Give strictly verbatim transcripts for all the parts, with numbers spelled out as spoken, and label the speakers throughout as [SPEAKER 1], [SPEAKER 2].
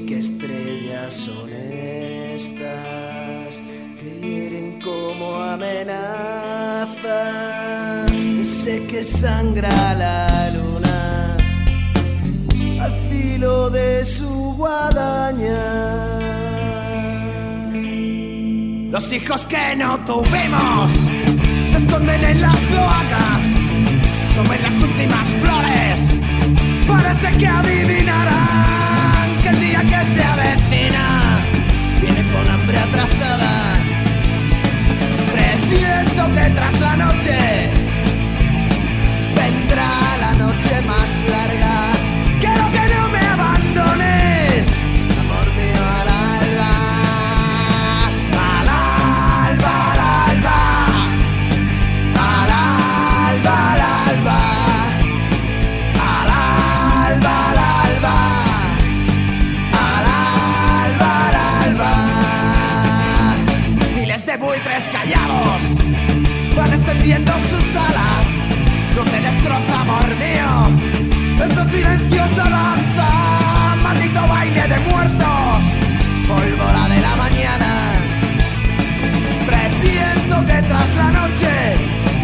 [SPEAKER 1] qué estrellas son estas que hieren como amenazas. Sé que sangra la luna al filo de su guadaña. Los hijos que no tuvimos se esconden en las cloacas, comen las últimas flores. Parece que adivinarán que el día que se avecina viene con hambre atrasada. Presiento que tras la noche vendrá la noche más larga. Quiero que no me abandones, amor mío, al alba. Al alba, al alba. Al alba, al alba. Al alba, al alba. Al alba, al alba. Miles de buitres callados van extendiendo sus alas. No te destroza, amor mío, ese silenciosa danza, maldito baile de muertos, pólvora de la mañana. Presiento que tras la noche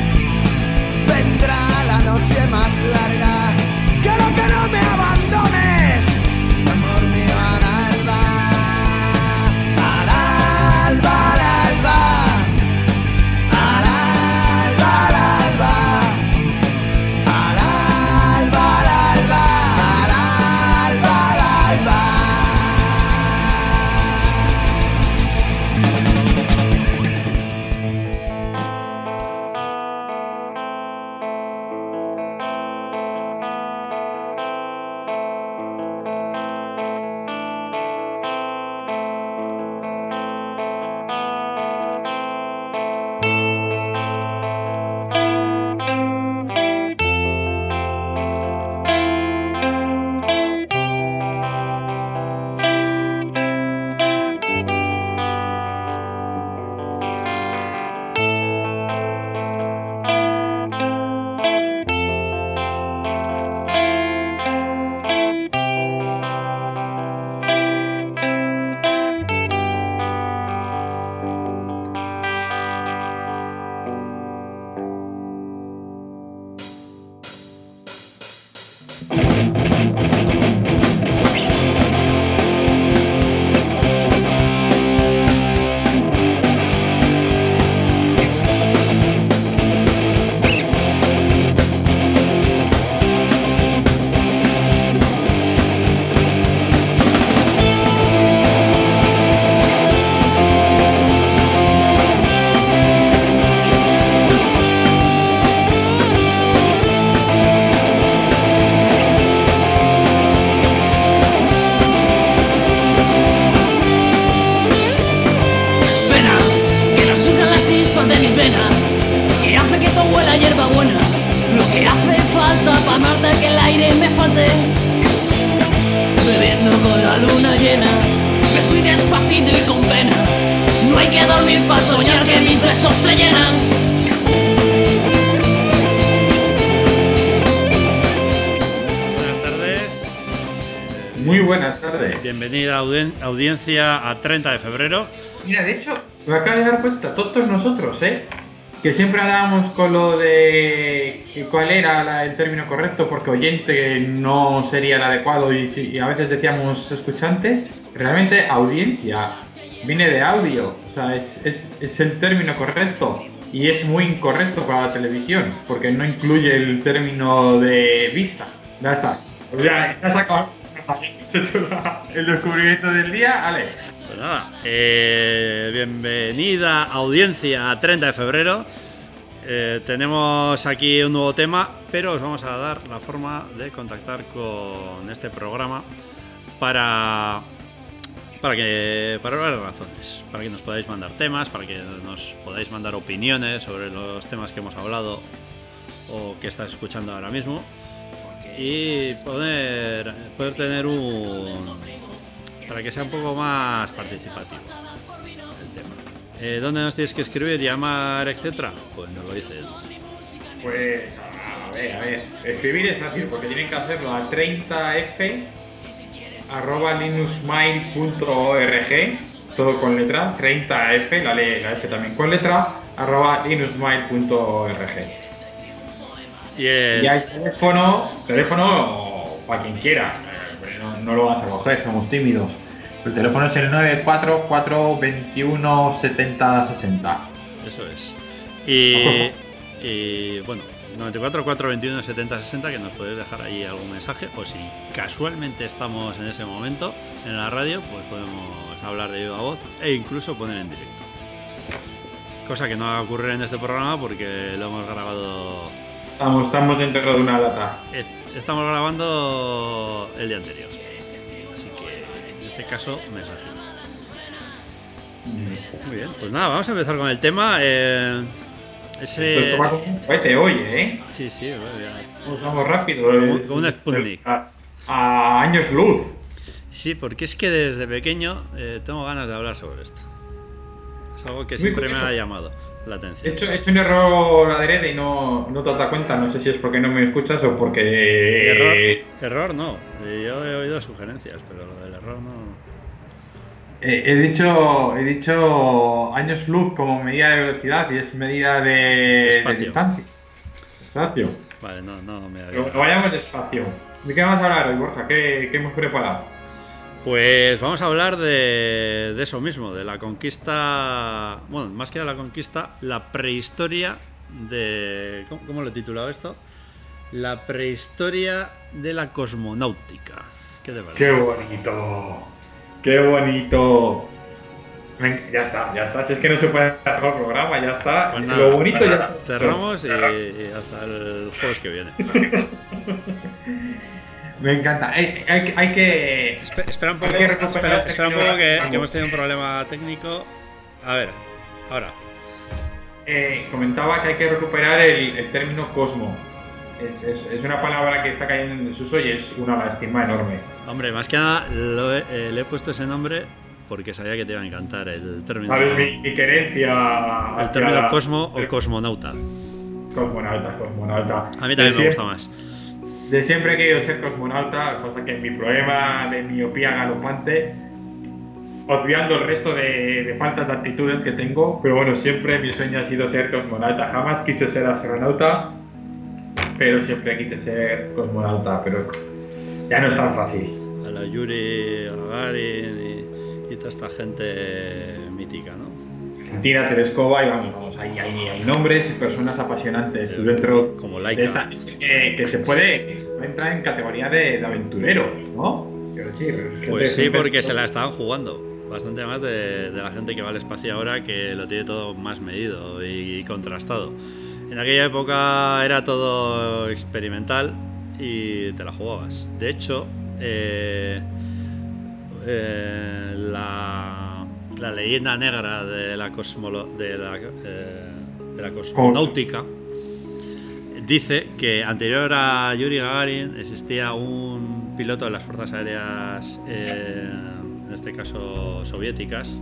[SPEAKER 1] vendrá la noche más larga. Quiero que no me abandones, amor mío, al alba. Al alba, al alba. Al alba, al alba. Al alba, al alba. Al alba, al alba.
[SPEAKER 2] Bienvenida audien- audiencia a treinta de febrero.
[SPEAKER 3] Mira, de hecho, me acabo de dar cuenta, todos nosotros, ¿eh? Que siempre hablábamos con lo de cuál era la, el término correcto, porque oyente no sería el adecuado y, y a veces decíamos escuchantes. Realmente audiencia viene de audio, o sea, es, es, es el término correcto y es muy incorrecto para la televisión, porque no incluye el término de vista. Ya está, pues ya, ya se acabó. El descubrimiento del día, Ale.
[SPEAKER 2] Pues nada, eh, bienvenida audiencia a treinta de febrero. Eh, tenemos aquí un nuevo tema, pero os vamos a dar la forma de contactar con este programa para, para que para varias razones, para que nos podáis mandar temas, para que nos podáis mandar opiniones sobre los temas que hemos hablado o que estás escuchando ahora mismo. Y poder, poder tener un... para que sea un poco más participativo el tema. Eh, ¿Dónde nos tienes que escribir, llamar, etcétera? Pues nos lo dices.
[SPEAKER 3] Pues, a ver, a ver. Escribir es fácil porque tienen que hacerlo a treinta f arroba linuxmail punto org, todo con letra, treinta F, la, le, la F también con letra, arroba linuxmail punto org.
[SPEAKER 2] Y el...
[SPEAKER 3] Y hay teléfono, teléfono para quien quiera, no, no lo vas a coger, somos tímidos. El teléfono es el nueve cuatro cuatro dos uno siete cero seis cero.
[SPEAKER 2] Eso es. Y, y bueno, nueve cuatro cuatro dos uno siete cero seis cero, que nos podéis dejar ahí algún mensaje, o si casualmente estamos en ese momento en la radio, pues podemos hablar de viva voz e incluso poner en directo. Cosa que no va a ocurrir en este programa porque lo hemos grabado.
[SPEAKER 3] Estamos, estamos dentro de una lata.
[SPEAKER 2] Est- estamos grabando el día anterior. Así que en este caso, mensajitos. Muy bien, pues nada, vamos a empezar con el tema. Eh, ese...
[SPEAKER 3] Esto va como un cohete hoy, ¿eh?
[SPEAKER 2] Sí, sí, bueno, ya.
[SPEAKER 3] Nos vamos rápido.
[SPEAKER 2] Como,
[SPEAKER 3] es-
[SPEAKER 2] como un Sputnik.
[SPEAKER 3] A, a años luz.
[SPEAKER 2] Sí, porque es que desde pequeño eh, tengo ganas de hablar sobre esto. Es algo que
[SPEAKER 3] Muy
[SPEAKER 2] siempre me
[SPEAKER 3] curioso.
[SPEAKER 2] ha llamado la
[SPEAKER 3] He
[SPEAKER 2] atención.
[SPEAKER 3] hecho, he hecho un error adrede y no, no te has dado cuenta. No sé si es porque no me escuchas o porque.
[SPEAKER 2] Error, error no. Eh, Yo he oído sugerencias, pero lo del error no.
[SPEAKER 3] Eh, he dicho he dicho años luz como medida de velocidad y es medida de, de
[SPEAKER 2] Espacio.
[SPEAKER 3] distancia. Espacio.
[SPEAKER 2] Vale, no, no me
[SPEAKER 3] Pero
[SPEAKER 2] había.
[SPEAKER 3] vayamos despacio. ¿De qué vamos a hablar hoy, Borja? ¿Qué, qué hemos preparado?
[SPEAKER 2] Pues vamos a hablar de, de eso mismo, de la conquista. Bueno, más que de la conquista, la prehistoria de. ¿Cómo, cómo lo he titulado esto? La prehistoria de la cosmonáutica. ¿Qué te parece?
[SPEAKER 3] ¡Qué bonito! ¡Qué bonito! Ven, ya está, ya está. Si es que no se puede hacer el programa, ya está.
[SPEAKER 2] Pues nada,
[SPEAKER 3] Lo bonito ya está.
[SPEAKER 2] cerramos y, y hasta el jueves que viene.
[SPEAKER 3] Me encanta. Hay, hay, hay que.
[SPEAKER 2] Espe- espera un poco,
[SPEAKER 3] Hay que recuperar
[SPEAKER 2] espera, espera un poco que,
[SPEAKER 3] vamos.
[SPEAKER 2] que hemos tenido un problema técnico. A ver, ahora.
[SPEAKER 3] Eh, comentaba que hay que recuperar el, el término cosmo. Es, es, es una palabra que está cayendo en desuso y es una lástima enorme.
[SPEAKER 2] Hombre, más que nada lo he- eh, le he puesto ese nombre porque sabía que te iba a encantar el término.
[SPEAKER 3] ¿Sabes mi, mi querencia?
[SPEAKER 2] El
[SPEAKER 3] hacia
[SPEAKER 2] término
[SPEAKER 3] la-
[SPEAKER 2] cosmo o
[SPEAKER 3] el-
[SPEAKER 2] cosmonauta.
[SPEAKER 3] Cosmonauta, cosmonauta.
[SPEAKER 2] A mí
[SPEAKER 3] De
[SPEAKER 2] también me
[SPEAKER 3] siempre-
[SPEAKER 2] gusta más.
[SPEAKER 3] De siempre he querido ser cosmonauta, cosa que en mi problema de miopía galopante, obviando el resto de, de faltas de actitudes que tengo, pero bueno, siempre mi sueño ha sido ser cosmonauta. Jamás quise ser astronauta, pero siempre quise ser cosmonauta, pero ya no es tan fácil.
[SPEAKER 2] A la Yuri Gagarin y, y toda esta gente mítica, ¿no?
[SPEAKER 3] Tina Tereskova y vamos, vamos, hay, hay, hay nombres y personas apasionantes
[SPEAKER 2] Eh,
[SPEAKER 3] dentro
[SPEAKER 2] como
[SPEAKER 3] de
[SPEAKER 2] Laika.
[SPEAKER 3] esta, eh, que se puede que puede entrar en categoría de, de aventureros, ¿no? Quiero decir, gente-
[SPEAKER 2] Pues sí,
[SPEAKER 3] gente-
[SPEAKER 2] porque se la estaban jugando. Bastante más de, de la gente que va al espacio ahora, que lo tiene todo más medido y, y contrastado. En aquella época era todo experimental y te la jugabas. De hecho, eh, eh, la, la leyenda negra de la, cosmolo, de la, eh, de la cosmonáutica dice que anterior a Yuri Gagarin existía un piloto de las fuerzas aéreas, eh, en este caso soviéticas,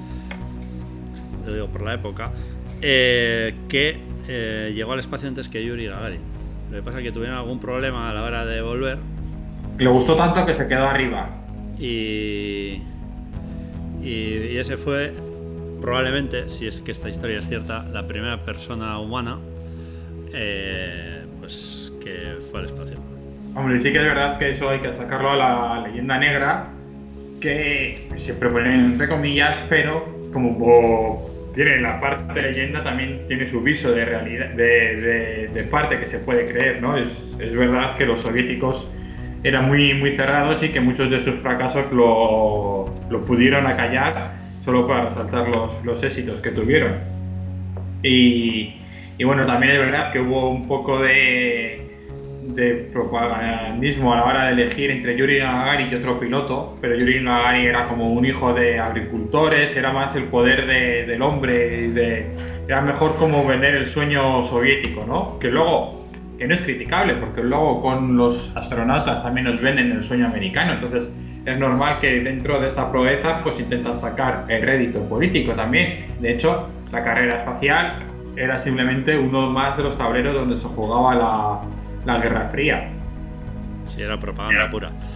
[SPEAKER 2] lo digo por la época, eh, que eh, llegó al espacio antes que Yuri Gagarin. Lo que pasa es que tuvieron algún problema a la hora de volver
[SPEAKER 3] Le gustó tanto que se quedó arriba.
[SPEAKER 2] y, y, y ese fue probablemente, si es que esta historia es cierta, la primera persona humana eh, pues que fue al espacio.
[SPEAKER 3] Hombre, sí que es verdad que eso hay que achacarlo a la leyenda negra, que siempre ponen entre comillas, pero como po- tiene la parte de leyenda, también tiene su viso de realidad, de, de, de parte que se puede creer, ¿no? Es, es verdad que los soviéticos eran muy, muy cerrados y que muchos de sus fracasos lo, lo pudieron acallar solo para resaltar los, los éxitos que tuvieron. Y, y bueno, también es verdad que hubo un poco de, de propagandismo a la hora de elegir entre Yuri Gagarin y otro piloto, pero Yuri Gagarin era como un hijo de agricultores, era más el poder de, del hombre, de, era mejor como vender el sueño soviético, ¿no? Que luego, que no es criticable, porque luego con los astronautas también nos venden el sueño americano, entonces es normal que dentro de esta proeza pues intentan sacar el rédito político también. De hecho, la carrera espacial era simplemente uno más de los tableros donde se jugaba la, la Guerra Fría.
[SPEAKER 2] Sí, era propaganda pura.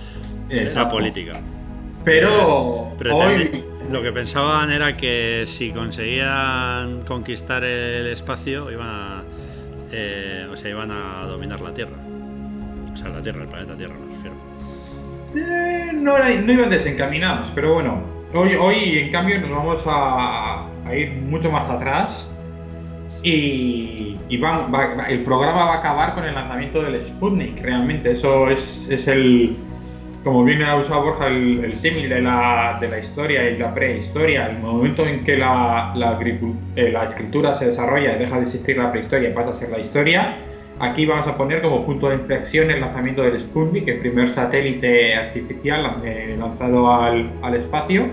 [SPEAKER 3] Exacto.
[SPEAKER 2] La política.
[SPEAKER 3] Pero
[SPEAKER 2] Eh,
[SPEAKER 3] hoy...
[SPEAKER 2] Lo que pensaban era que si conseguían conquistar el espacio, iban a, eh, o sea, iban a dominar la Tierra. O sea, la Tierra, el planeta Tierra, me refiero.
[SPEAKER 3] Eh, no, era- no iban desencaminados, pero bueno, hoy, hoy en cambio nos vamos a, a ir mucho más atrás y, y va- va- va- el programa va a acabar con el lanzamiento del Sputnik, realmente, eso es, es el, como bien ha usado Borja, el, el símil de la, de la historia y la prehistoria, el momento en que la, la, agricu- eh, la escritura se desarrolla y deja de existir la prehistoria y pasa a ser la historia. Aquí vamos a poner como punto de inflexión el lanzamiento del Sputnik, el primer satélite artificial eh, lanzado al, al espacio.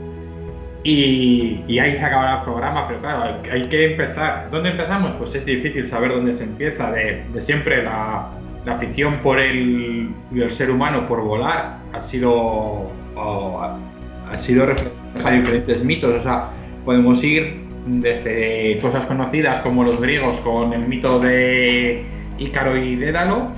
[SPEAKER 3] Y, y ahí se acabará el programa, pero claro, hay, hay que empezar. ¿Dónde empezamos? Pues es difícil saber dónde se empieza. De, de siempre la, la afición por el, del ser humano por volar ha sido, o, ha, ha sido reflejada en diferentes mitos. O sea, podemos ir desde cosas conocidas como los griegos con el mito de Ícaro y Dédalo,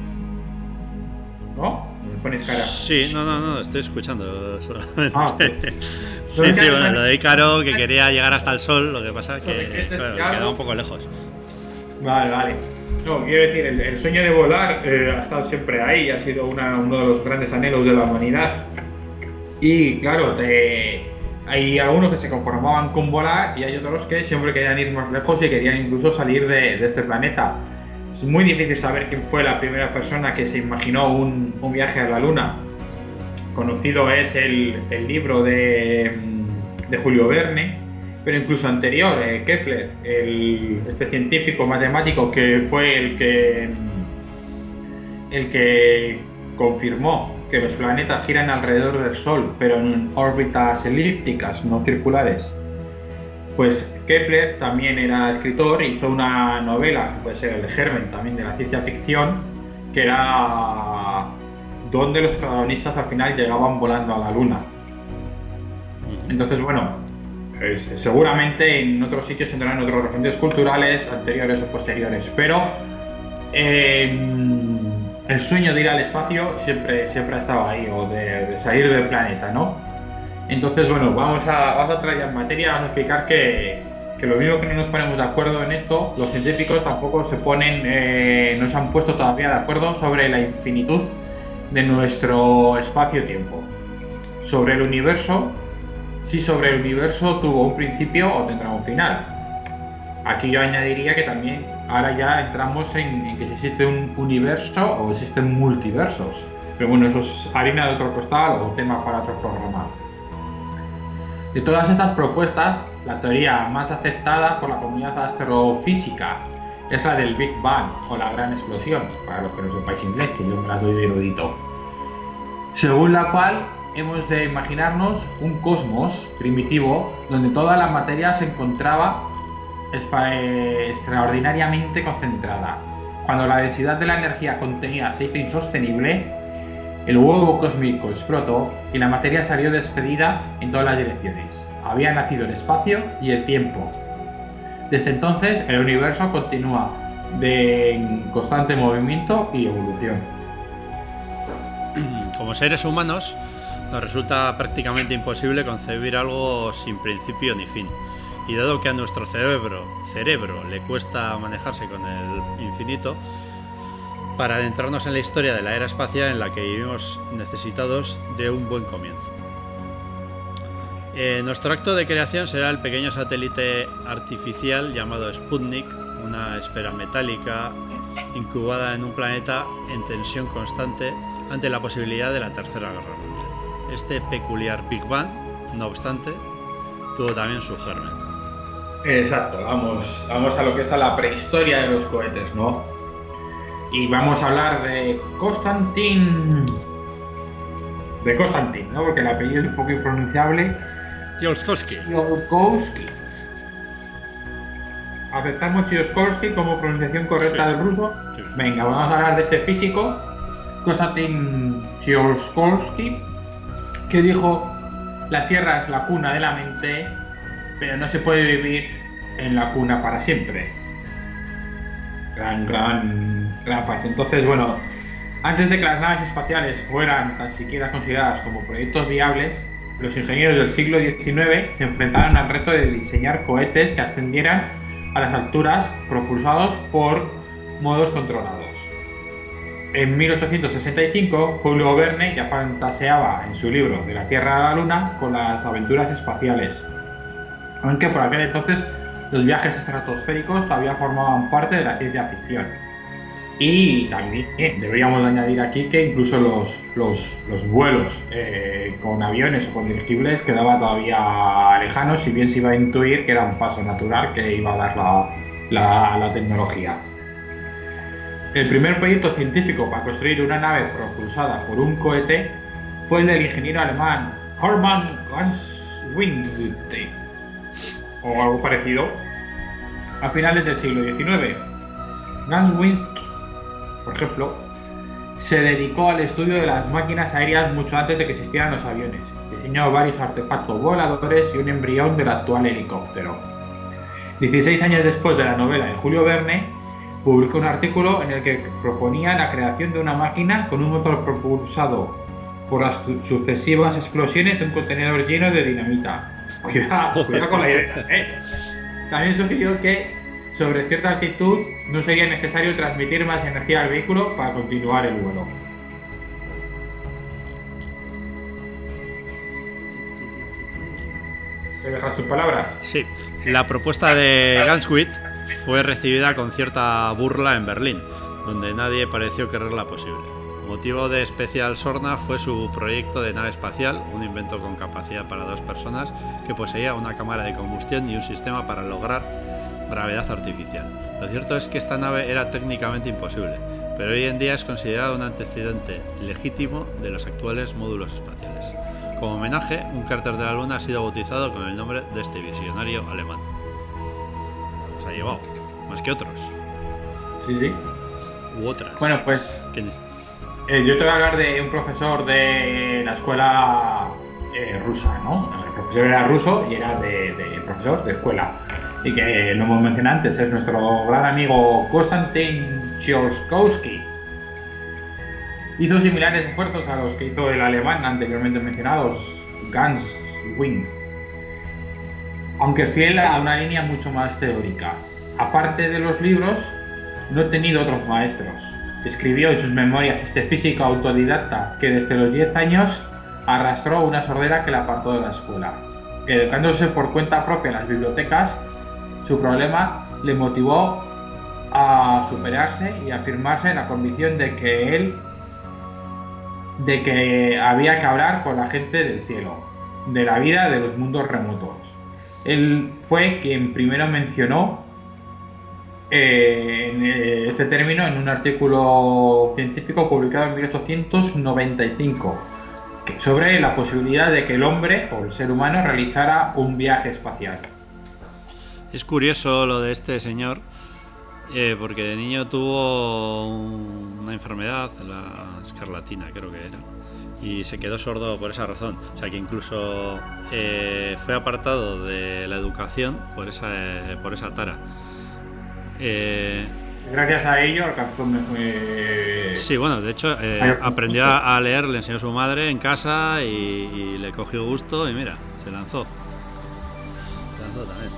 [SPEAKER 3] ¿no? ¿Me pones cara?
[SPEAKER 2] Sí, no, no, no, estoy escuchando solamente.
[SPEAKER 3] Ah,
[SPEAKER 2] sí, sí, bueno, lo de Ícaro, que quería llegar hasta el sol, lo que pasa es que, claro, queda un poco lejos.
[SPEAKER 3] Vale, vale. No, quiero decir, el, el sueño de volar eh, ha estado siempre ahí, ha sido una, uno de los grandes anhelos de la humanidad. Y claro, te, hay algunos que se conformaban con volar y hay otros que siempre querían ir más lejos y querían incluso salir de, de este planeta. Es muy difícil saber quién fue la primera persona que se imaginó un, un viaje a la Luna. Conocido es el, el libro de, de Julio Verne, pero incluso anterior, eh, Kepler, el, este científico matemático que fue el que, el que confirmó que los planetas giran alrededor del Sol, pero en órbitas elípticas, no circulares. Pues Kepler también era escritor, hizo una novela, que puede ser el germen también de la ciencia ficción, que era donde los protagonistas al final llegaban volando a la Luna. Entonces, bueno, es, seguramente en otros sitios tendrán otros referentes culturales anteriores o posteriores, pero eh, el sueño de ir al espacio siempre, siempre ha estado ahí, o de, de salir del planeta, ¿no? Entonces, bueno, vamos a, vamos a traer en materia, vamos a explicar que, que lo mismo que no nos ponemos de acuerdo en esto, los científicos tampoco se ponen, eh, no se han puesto todavía de acuerdo sobre la infinitud de nuestro espacio-tiempo. Sobre el universo, si sobre el universo tuvo un principio o tendrá un final. Aquí yo añadiría que también ahora ya entramos en, en que si existe un universo o existen multiversos. Pero bueno, eso es harina de otro costal o tema para otro programa. De todas estas propuestas, la teoría más aceptada por la comunidad astrofísica es la del Big Bang o la gran explosión, para los que no sepáis inglés, que yo me la doy de erudito. Según la cual hemos de imaginarnos un cosmos primitivo donde toda la materia se encontraba extraordinariamente concentrada. Cuando la densidad de la energía contenida se hizo insostenible, el huevo cósmico explotó y la materia salió despedida en todas las direcciones. Había nacido el espacio y el tiempo. Desde entonces, el universo continúa de en constante movimiento y evolución.
[SPEAKER 2] Como seres humanos, nos resulta prácticamente imposible concebir algo sin principio ni fin. Y dado que a nuestro cerebro, cerebro le cuesta manejarse con el infinito, para adentrarnos en la historia de la era espacial en la que vivimos necesitados de un buen comienzo. Eh, nuestro acto de creación será el pequeño satélite artificial llamado Sputnik, una esfera metálica incubada en un planeta en tensión constante ante la posibilidad de la Tercera Guerra Mundial. Este peculiar Big Bang, no obstante, tuvo también su germen.
[SPEAKER 3] Exacto, vamos, vamos a lo que es a la prehistoria de los cohetes, ¿no? Y vamos a hablar de Konstantin. De Konstantin, ¿no? Porque el apellido es un poco impronunciable.
[SPEAKER 2] Tsiolkovsky.
[SPEAKER 3] Tsiolkovsky. ¿Aceptamos Tsiolkovsky como pronunciación correcta
[SPEAKER 2] Sí.
[SPEAKER 3] del ruso?
[SPEAKER 2] Sí, sí.
[SPEAKER 3] Venga, vamos a hablar de este físico, Konstantin Tsiolkovsky, que dijo: la Tierra es la cuna de la mente, pero no se puede vivir en la cuna para siempre. Gran, gran, gran frase. Entonces, bueno, Antes de que las naves espaciales fueran tan siquiera consideradas como proyectos viables, los ingenieros del siglo diecinueve se enfrentaron al reto de diseñar cohetes que ascendieran a las alturas propulsados por modos controlados. En mil ochocientos sesenta y cinco, Julio Verne ya fantaseaba en su libro De la Tierra a la Luna con las aventuras espaciales, aunque por aquel entonces los viajes estratosféricos todavía formaban parte de la ciencia ficción. Y también eh, deberíamos añadir aquí que incluso los, los, los vuelos eh, con aviones o con dirigibles quedaban todavía lejanos, si bien se iba a intuir que era un paso natural que iba a dar la, la, la tecnología. El primer proyecto científico para construir una nave propulsada por un cohete fue el del ingeniero alemán Hermann Ganswindt, o algo parecido, a finales del siglo diecinueve. Ganswindt, por ejemplo, se dedicó al estudio de las máquinas aéreas mucho antes de que existieran los aviones. Diseñó varios artefactos voladores y un embrión del actual helicóptero. dieciséis años después de la novela de Julio Verne, publicó un artículo en el que proponía la creación de una máquina con un motor propulsado por las sucesivas explosiones de un contenedor lleno de dinamita. Cuidado, cuidado con la idea, ¿eh? También sugirió que sobre cierta altitud no sería necesario transmitir más energía al vehículo para continuar el vuelo. ¿Te dejas tus palabras?
[SPEAKER 2] Sí, la propuesta de Ganswindt fue recibida con cierta burla en Berlín, donde nadie pareció quererla posible. Motivo de especial sorna fue su proyecto de nave espacial, un invento con capacidad para dos personas que poseía una cámara de combustión y un sistema para lograr gravedad artificial. Lo cierto es que esta nave era técnicamente imposible, pero hoy en día es considerado un antecedente legítimo de los actuales módulos espaciales. Como homenaje, un cráter de la Luna ha sido bautizado con el nombre de este visionario alemán. Se ha llevado, más que otros.
[SPEAKER 3] Sí, sí.
[SPEAKER 2] U otras.
[SPEAKER 3] Bueno, pues eh, yo te voy a hablar de un profesor de la escuela eh, rusa, ¿no? El profesor era ruso y era de, de profesor de escuela. Y que lo hemos mencionado antes, es nuestro gran amigo Konstantin Tsiolkovsky. Hizo similares esfuerzos a los que hizo el alemán anteriormente mencionados, Ganswindt, aunque fiel a una línea mucho más teórica. Aparte de los libros, no ha tenido otros maestros. Escribió en sus memorias este físico autodidacta que desde los diez años arrastró una sordera que la apartó de la escuela. Educándose por cuenta propia en las bibliotecas, su problema le motivó a superarse y a afirmarse en la convicción de que él de que había que hablar con la gente del cielo, de la vida de los mundos remotos. Él fue quien primero mencionó eh, en, eh, este término en un artículo científico publicado en mil ochocientos noventa y cinco sobre la posibilidad de que el hombre o el ser humano realizara un viaje espacial.
[SPEAKER 2] Es curioso lo de este señor, eh, porque de niño tuvo un, una enfermedad, la escarlatina creo que era, y se quedó sordo por esa razón. O sea que incluso eh, fue apartado de la educación por esa, eh, por esa tara. Eh,
[SPEAKER 3] Gracias a ello alcanzó un... Eh...
[SPEAKER 2] Sí, bueno, de hecho eh, aprendió a leer, le enseñó su madre en casa y, y le cogió gusto y mira, se lanzó. Se lanzó también.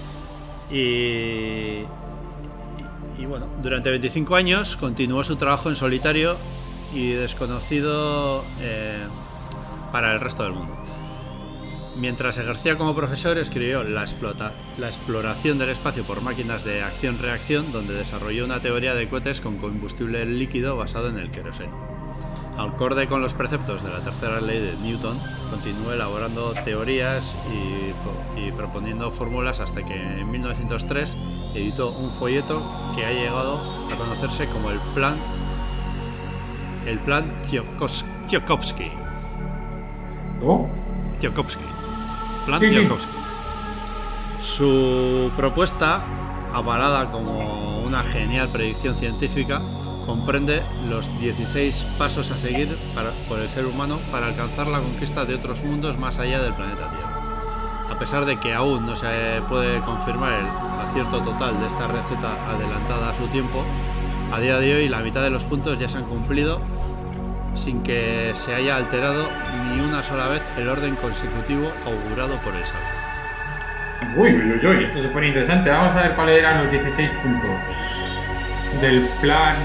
[SPEAKER 2] Y, y bueno, durante veinticinco años continuó su trabajo en solitario y desconocido eh, para el resto del mundo. Mientras ejercía como profesor, escribió la, explota, la exploración del espacio por máquinas de acción-reacción, donde desarrolló una teoría de cohetes con combustible líquido basado en el queroseno. Acorde con los preceptos de la tercera ley de Newton, continuó elaborando teorías y, y proponiendo fórmulas hasta que en mil novecientos tres editó un folleto que ha llegado a conocerse como el plan el plan Tsiolkovsky.
[SPEAKER 3] ¿Oh?
[SPEAKER 2] Tsiolkovsky. Plan
[SPEAKER 3] Sí, sí.
[SPEAKER 2] Tsiolkovsky. Su propuesta, avalada como una genial predicción científica, comprende los dieciséis pasos a seguir para, por el ser humano para alcanzar la conquista de otros mundos más allá del planeta Tierra. A pesar de que aún no se puede confirmar el acierto total de esta receta adelantada a su tiempo, a día de hoy la mitad de los puntos ya se han cumplido sin que se haya alterado ni una sola vez el orden consecutivo augurado por el sabio.
[SPEAKER 3] Uy, uy, uy, uy, esto se pone interesante. Vamos a ver cuáles eran los dieciséis puntos del plan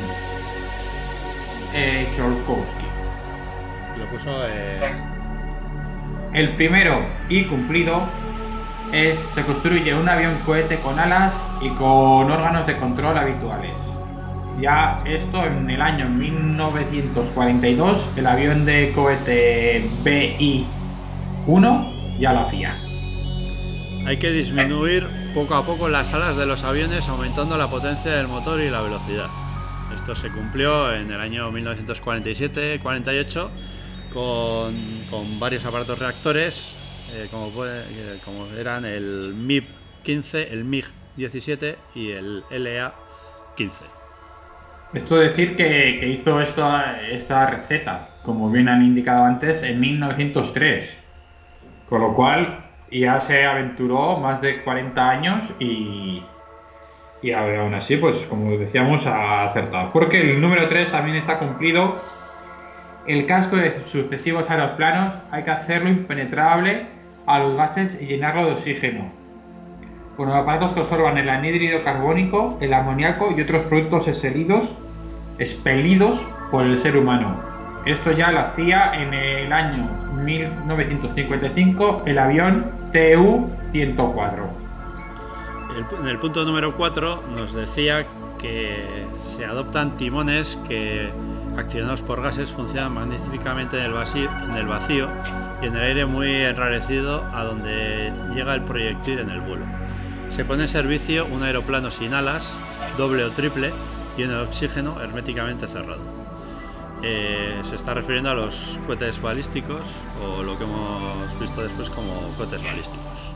[SPEAKER 3] eh, Tsiolkovsky.
[SPEAKER 2] Lo puso eh...
[SPEAKER 3] El primero y cumplido es: se construye un avión cohete con alas y con órganos de control habituales. Ya esto en el año mil novecientos cuarenta y dos, el avión de cohete B I uno ya lo hacía.
[SPEAKER 2] Hay que disminuir poco a poco las alas de los aviones, aumentando la potencia del motor y la velocidad. Esto se cumplió en el año mil novecientos cuarenta y siete cuarenta y ocho con, con varios aparatos reactores, eh, como, puede, eh, como eran el M I P quince, el M I G diecisiete y el L A quince.
[SPEAKER 3] Esto decir que, que hizo esta, esta receta, como bien han indicado antes, en mil novecientos tres. Con lo cual ya se aventuró más de cuarenta años y, y aún así, pues como decíamos, ha acertado. Porque el número tres también está cumplido. El casco de sucesivos aeroplanos hay que hacerlo impenetrable a los gases y llenarlo de oxígeno, con aparatos que absorban el anhídrido carbónico, el amoníaco y otros productos expelidos, expelidos por el ser humano. Esto ya lo hacía en el año mil novecientos cincuenta y cinco el avión T U ciento cuatro.
[SPEAKER 2] El, en el punto número cuatro nos decía que se adoptan timones que, accionados por gases, funcionan magníficamente en el vacío, en el vacío y en el aire muy enrarecido a donde llega el proyectil en el vuelo. Se pone en servicio un aeroplano sin alas, doble o triple, lleno de oxígeno, herméticamente cerrado. Eh, se está refiriendo a los cohetes balísticos, o lo que hemos visto después como cohetes balísticos.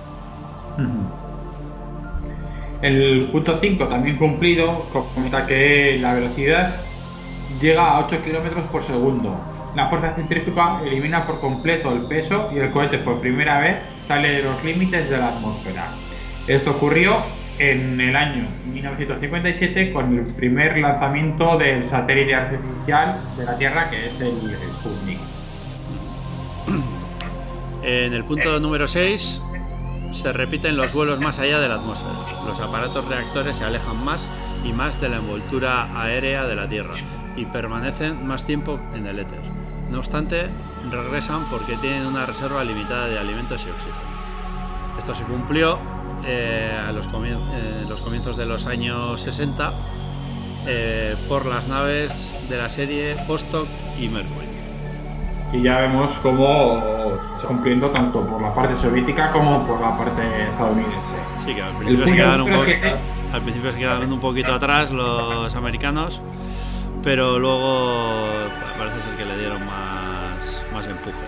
[SPEAKER 3] El punto cinco, también cumplido, comenta que la velocidad llega a ocho kilómetros por segundo. La fuerza centrífuga elimina por completo el peso y el cohete por primera vez sale de los límites de la atmósfera. Esto ocurrió en el año mil novecientos cincuenta y siete con el primer lanzamiento del satélite artificial de la Tierra, que es el Sputnik.
[SPEAKER 2] En el punto número seis se repiten los vuelos más allá de la atmósfera. Los aparatos reactores se alejan más y más de la envoltura aérea de la Tierra y permanecen más tiempo en el éter. No obstante, regresan porque tienen una reserva limitada de alimentos y oxígeno. Esto se cumplió eh, a los, comien- eh, los comienzos de los años sesenta eh, por las naves de la serie Vostok y Mercury.
[SPEAKER 3] Y ya vemos cómo está cumpliendo tanto por la parte soviética como por la parte estadounidense.
[SPEAKER 2] Sí, que al principio, se quedaron, un po- al principio se quedaron un poquito atrás los americanos, pero luego parece ser que le dieron más, más empuje.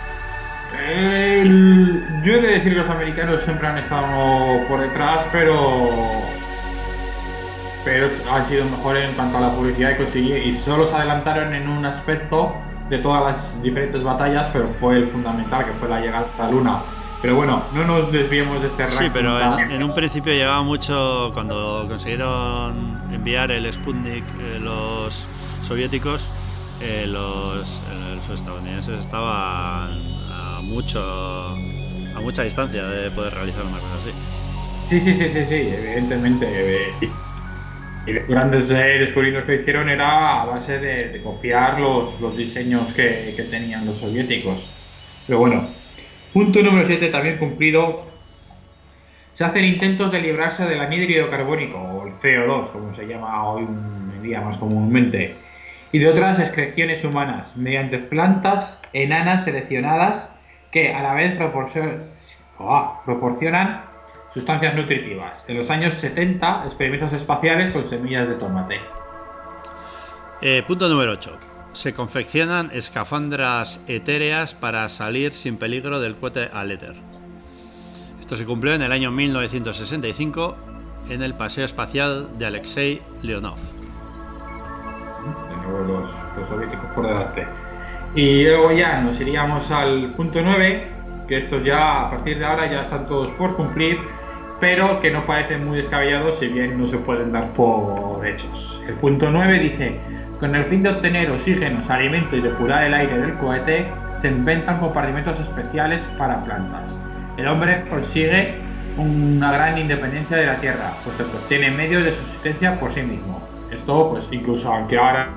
[SPEAKER 3] El, yo he de decir que los americanos siempre han estado por detrás, pero pero han sido mejores en cuanto a la publicidad y conseguir, y solo se adelantaron en un aspecto de todas las diferentes batallas, pero fue el fundamental, que fue la llegada a la Luna. Pero bueno, no nos desviemos de este ranking.
[SPEAKER 2] Sí, pero en, en un principio llevaba mucho, cuando consiguieron enviar el Sputnik eh, los soviéticos, eh, los, eh, los estadounidenses estaban a mucho a mucha distancia de poder realizar una cosa así.
[SPEAKER 3] Sí, sí, sí, sí, sí, evidentemente. Eh, y los grandes eh, descubrimientos que hicieron era a base de, de copiar los, los diseños que, que tenían los soviéticos. Pero bueno, punto número siete, también cumplido. Se hacen intentos de librarse del anhídrido carbónico, o el C O dos, como se llama hoy en día más comúnmente, y de otras excreciones humanas, mediante plantas enanas seleccionadas que a la vez proporcion- oh, proporcionan sustancias nutritivas. En los años setenta, experimentos espaciales con semillas de tomate.
[SPEAKER 2] Eh, punto número ocho. Se confeccionan escafandras etéreas para salir sin peligro del cohete al éter. Esto se cumplió en el año mil novecientos sesenta y cinco en el paseo espacial de Alexei Leonov.
[SPEAKER 3] De nuevo los, los soviéticos por delante. Y luego ya nos iríamos al punto nueve, que estos ya a partir de ahora ya están todos por cumplir, pero que no parecen muy descabellados, si bien no se pueden dar por hechos. El punto nueve dice: Con el fin de obtener oxígenos, alimentos y depurar el aire del cohete, se inventan compartimentos especiales para plantas. El hombre consigue una gran independencia de la Tierra, puesto que obtiene medios de subsistencia por sí mismo. Esto, pues, incluso aunque ahora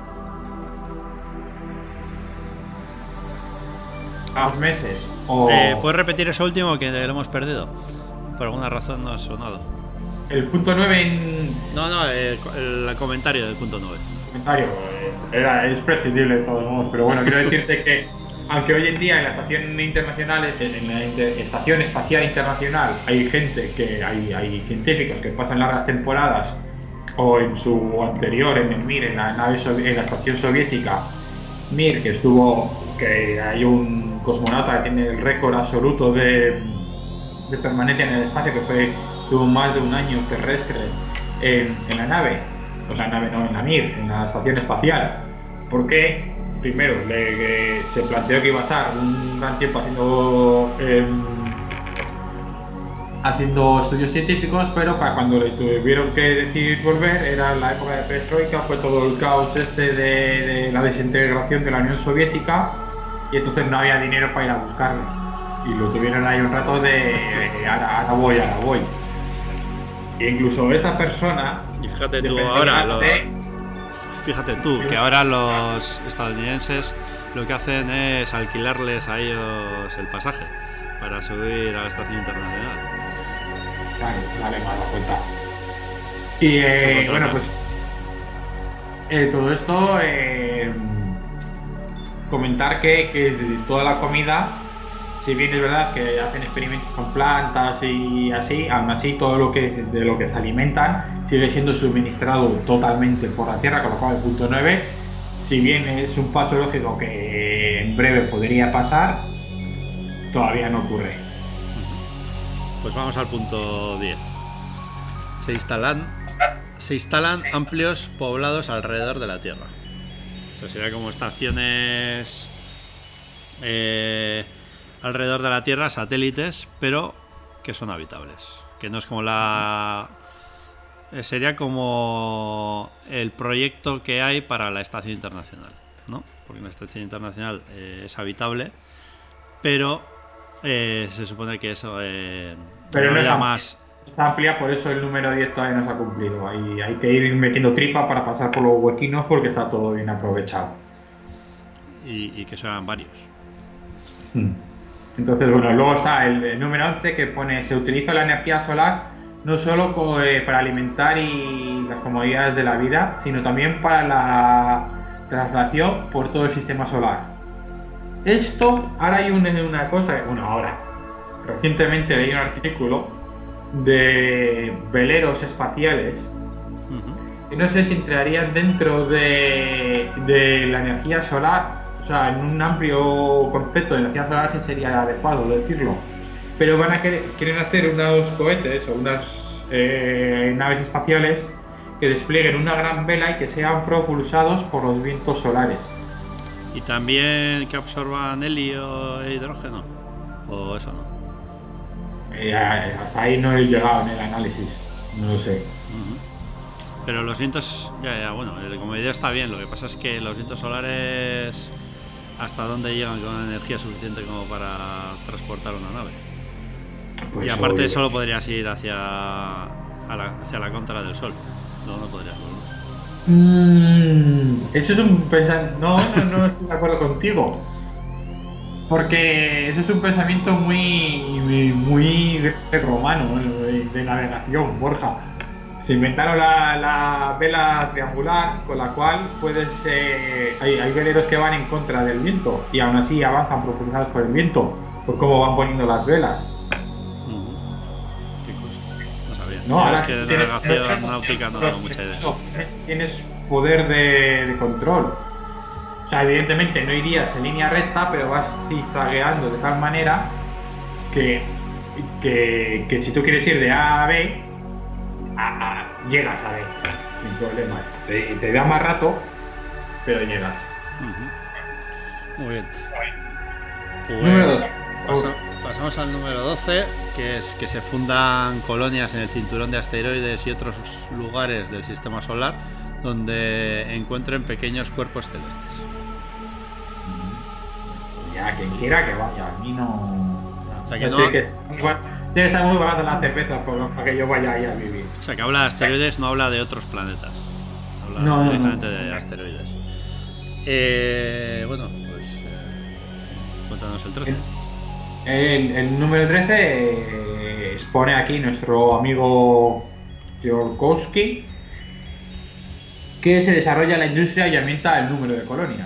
[SPEAKER 3] a dos meses o...
[SPEAKER 2] Eh, ¿Puedes repetir eso último que lo hemos perdido? Por alguna razón no ha sonado.
[SPEAKER 3] El punto nueve en...
[SPEAKER 2] No, no, el, el comentario del punto nueve.
[SPEAKER 3] comentario eh, era, es prescindible de todos modos, pero bueno, quiero decirte que aunque hoy en día en la estación internacional, en la inter, estación espacial internacional, hay gente que hay, hay científicos que pasan largas temporadas, o en su anterior, en el Mir, en la nave en la estación soviética Mir, que estuvo, que hay un cosmonauta que tiene el récord absoluto de, de permanencia en el espacio, que fue tuvo más de un año terrestre en, en la nave. O sea, nave no, en la Mir, en la estación espacial. Porque, primero, le, le, se planteó que iba a estar un gran tiempo haciendo eh, haciendo estudios científicos, pero para cuando le tuvieron que decidir volver, era la época de perestroika, fue todo el caos este de, de la desintegración de la Unión Soviética, y entonces no había dinero para ir a buscarle. Y lo tuvieron ahí un rato de, de ahora, ahora voy, ahora voy. E incluso esta persona...
[SPEAKER 2] Y fíjate tú ahora, los, fíjate tú que ahora los estadounidenses lo que hacen es alquilarles a ellos el pasaje para subir a la estación internacional.
[SPEAKER 3] Claro, vale, me he dado cuenta. Y eh, bueno, pues eh, todo esto, eh, comentar que, que toda la comida, si bien es verdad que hacen experimentos con plantas y así, aún así todo lo que de lo que se alimentan sigue siendo suministrado totalmente por la Tierra, con lo cual el punto nueve, si bien es un paso lógico que en breve podría pasar, todavía no ocurre.
[SPEAKER 2] Pues vamos al punto diez. Se instalan, se instalan amplios poblados alrededor de la Tierra. O sea, sería como estaciones eh, alrededor de la Tierra, satélites, pero que son habitables. Que no es como la... Sería como el proyecto que hay para la Estación Internacional, ¿no? Porque la Estación Internacional eh, es habitable, pero eh, se supone que eso eh,
[SPEAKER 3] pero no, no es amplia,
[SPEAKER 2] más...
[SPEAKER 3] es amplia, por eso el número diez todavía no se ha cumplido. Hay, hay que ir metiendo tripa para pasar por los huequinos porque está todo bien aprovechado.
[SPEAKER 2] Y, y que sean varios.
[SPEAKER 3] Hmm. Entonces, bueno, luego está el, el número once que pone: se utiliza la energía solar no solo co, eh, para alimentar y las comodidades de la vida, sino también para la traslación por todo el sistema solar. Esto, ahora hay una, una cosa, bueno, ahora, recientemente leí un artículo de veleros espaciales, uh-huh, que no sé si entrarían dentro de, de la energía solar, o sea, en un amplio concepto de energía solar que sería adecuado decirlo. Pero van a querer, quieren hacer unos cohetes o unas eh, naves espaciales que desplieguen una gran vela y que sean propulsados por los vientos solares.
[SPEAKER 2] ¿Y también que absorban helio e hidrógeno? ¿O eso no?
[SPEAKER 3] Eh, hasta ahí no he llegado en el análisis, no lo sé.
[SPEAKER 2] Uh-huh. Pero los vientos, ya, ya, bueno, como idea está bien, lo que pasa es que los vientos solares, ¿hasta dónde llegan con energía suficiente como para transportar una nave? Pues y aparte obvio, solo podrías ir hacia, a la, hacia la contra del Sol. No, no podrías volver.
[SPEAKER 3] Mm, eso es un pensamiento... No, no, no estoy de acuerdo contigo. Porque eso es un pensamiento muy, muy, muy de romano, de, de navegación, Borja. Se inventaron la, la vela triangular con la cual puedes... Eh, hay, hay veleros que van en contra del viento y aún así avanzan propulsados por el viento, por cómo van poniendo las velas.
[SPEAKER 2] No, ahora es que de navegación náutica no tengo mucha idea.
[SPEAKER 3] Tienes poder de, de control. O sea, evidentemente no irías en línea recta, pero vas zigzagueando de tal manera que, que, que si tú quieres ir de A a B, a, a, llegas a B, sin problemas. Te, te da más rato, pero llegas.
[SPEAKER 2] Uh-huh. Muy bien. Pues pasa, pasamos al número doce, que es que se fundan colonias en el cinturón de asteroides y otros lugares del sistema solar donde encuentren pequeños cuerpos celestes.
[SPEAKER 3] Ya, quien quiera que vaya, a mí no...
[SPEAKER 2] O sea, que no...
[SPEAKER 3] Tiene que debe estar muy barata la cerveza para que yo vaya ahí a vivir.
[SPEAKER 2] O sea, que habla de asteroides, no habla de otros planetas. Habla
[SPEAKER 3] No,
[SPEAKER 2] directamente
[SPEAKER 3] no, no.
[SPEAKER 2] de asteroides. Eh, bueno, pues... Eh, cuéntanos el trece.
[SPEAKER 3] El, el número trece eh, expone aquí nuestro amigo Tsiolkovsky que se desarrolla la industria y aumenta el número de colonias.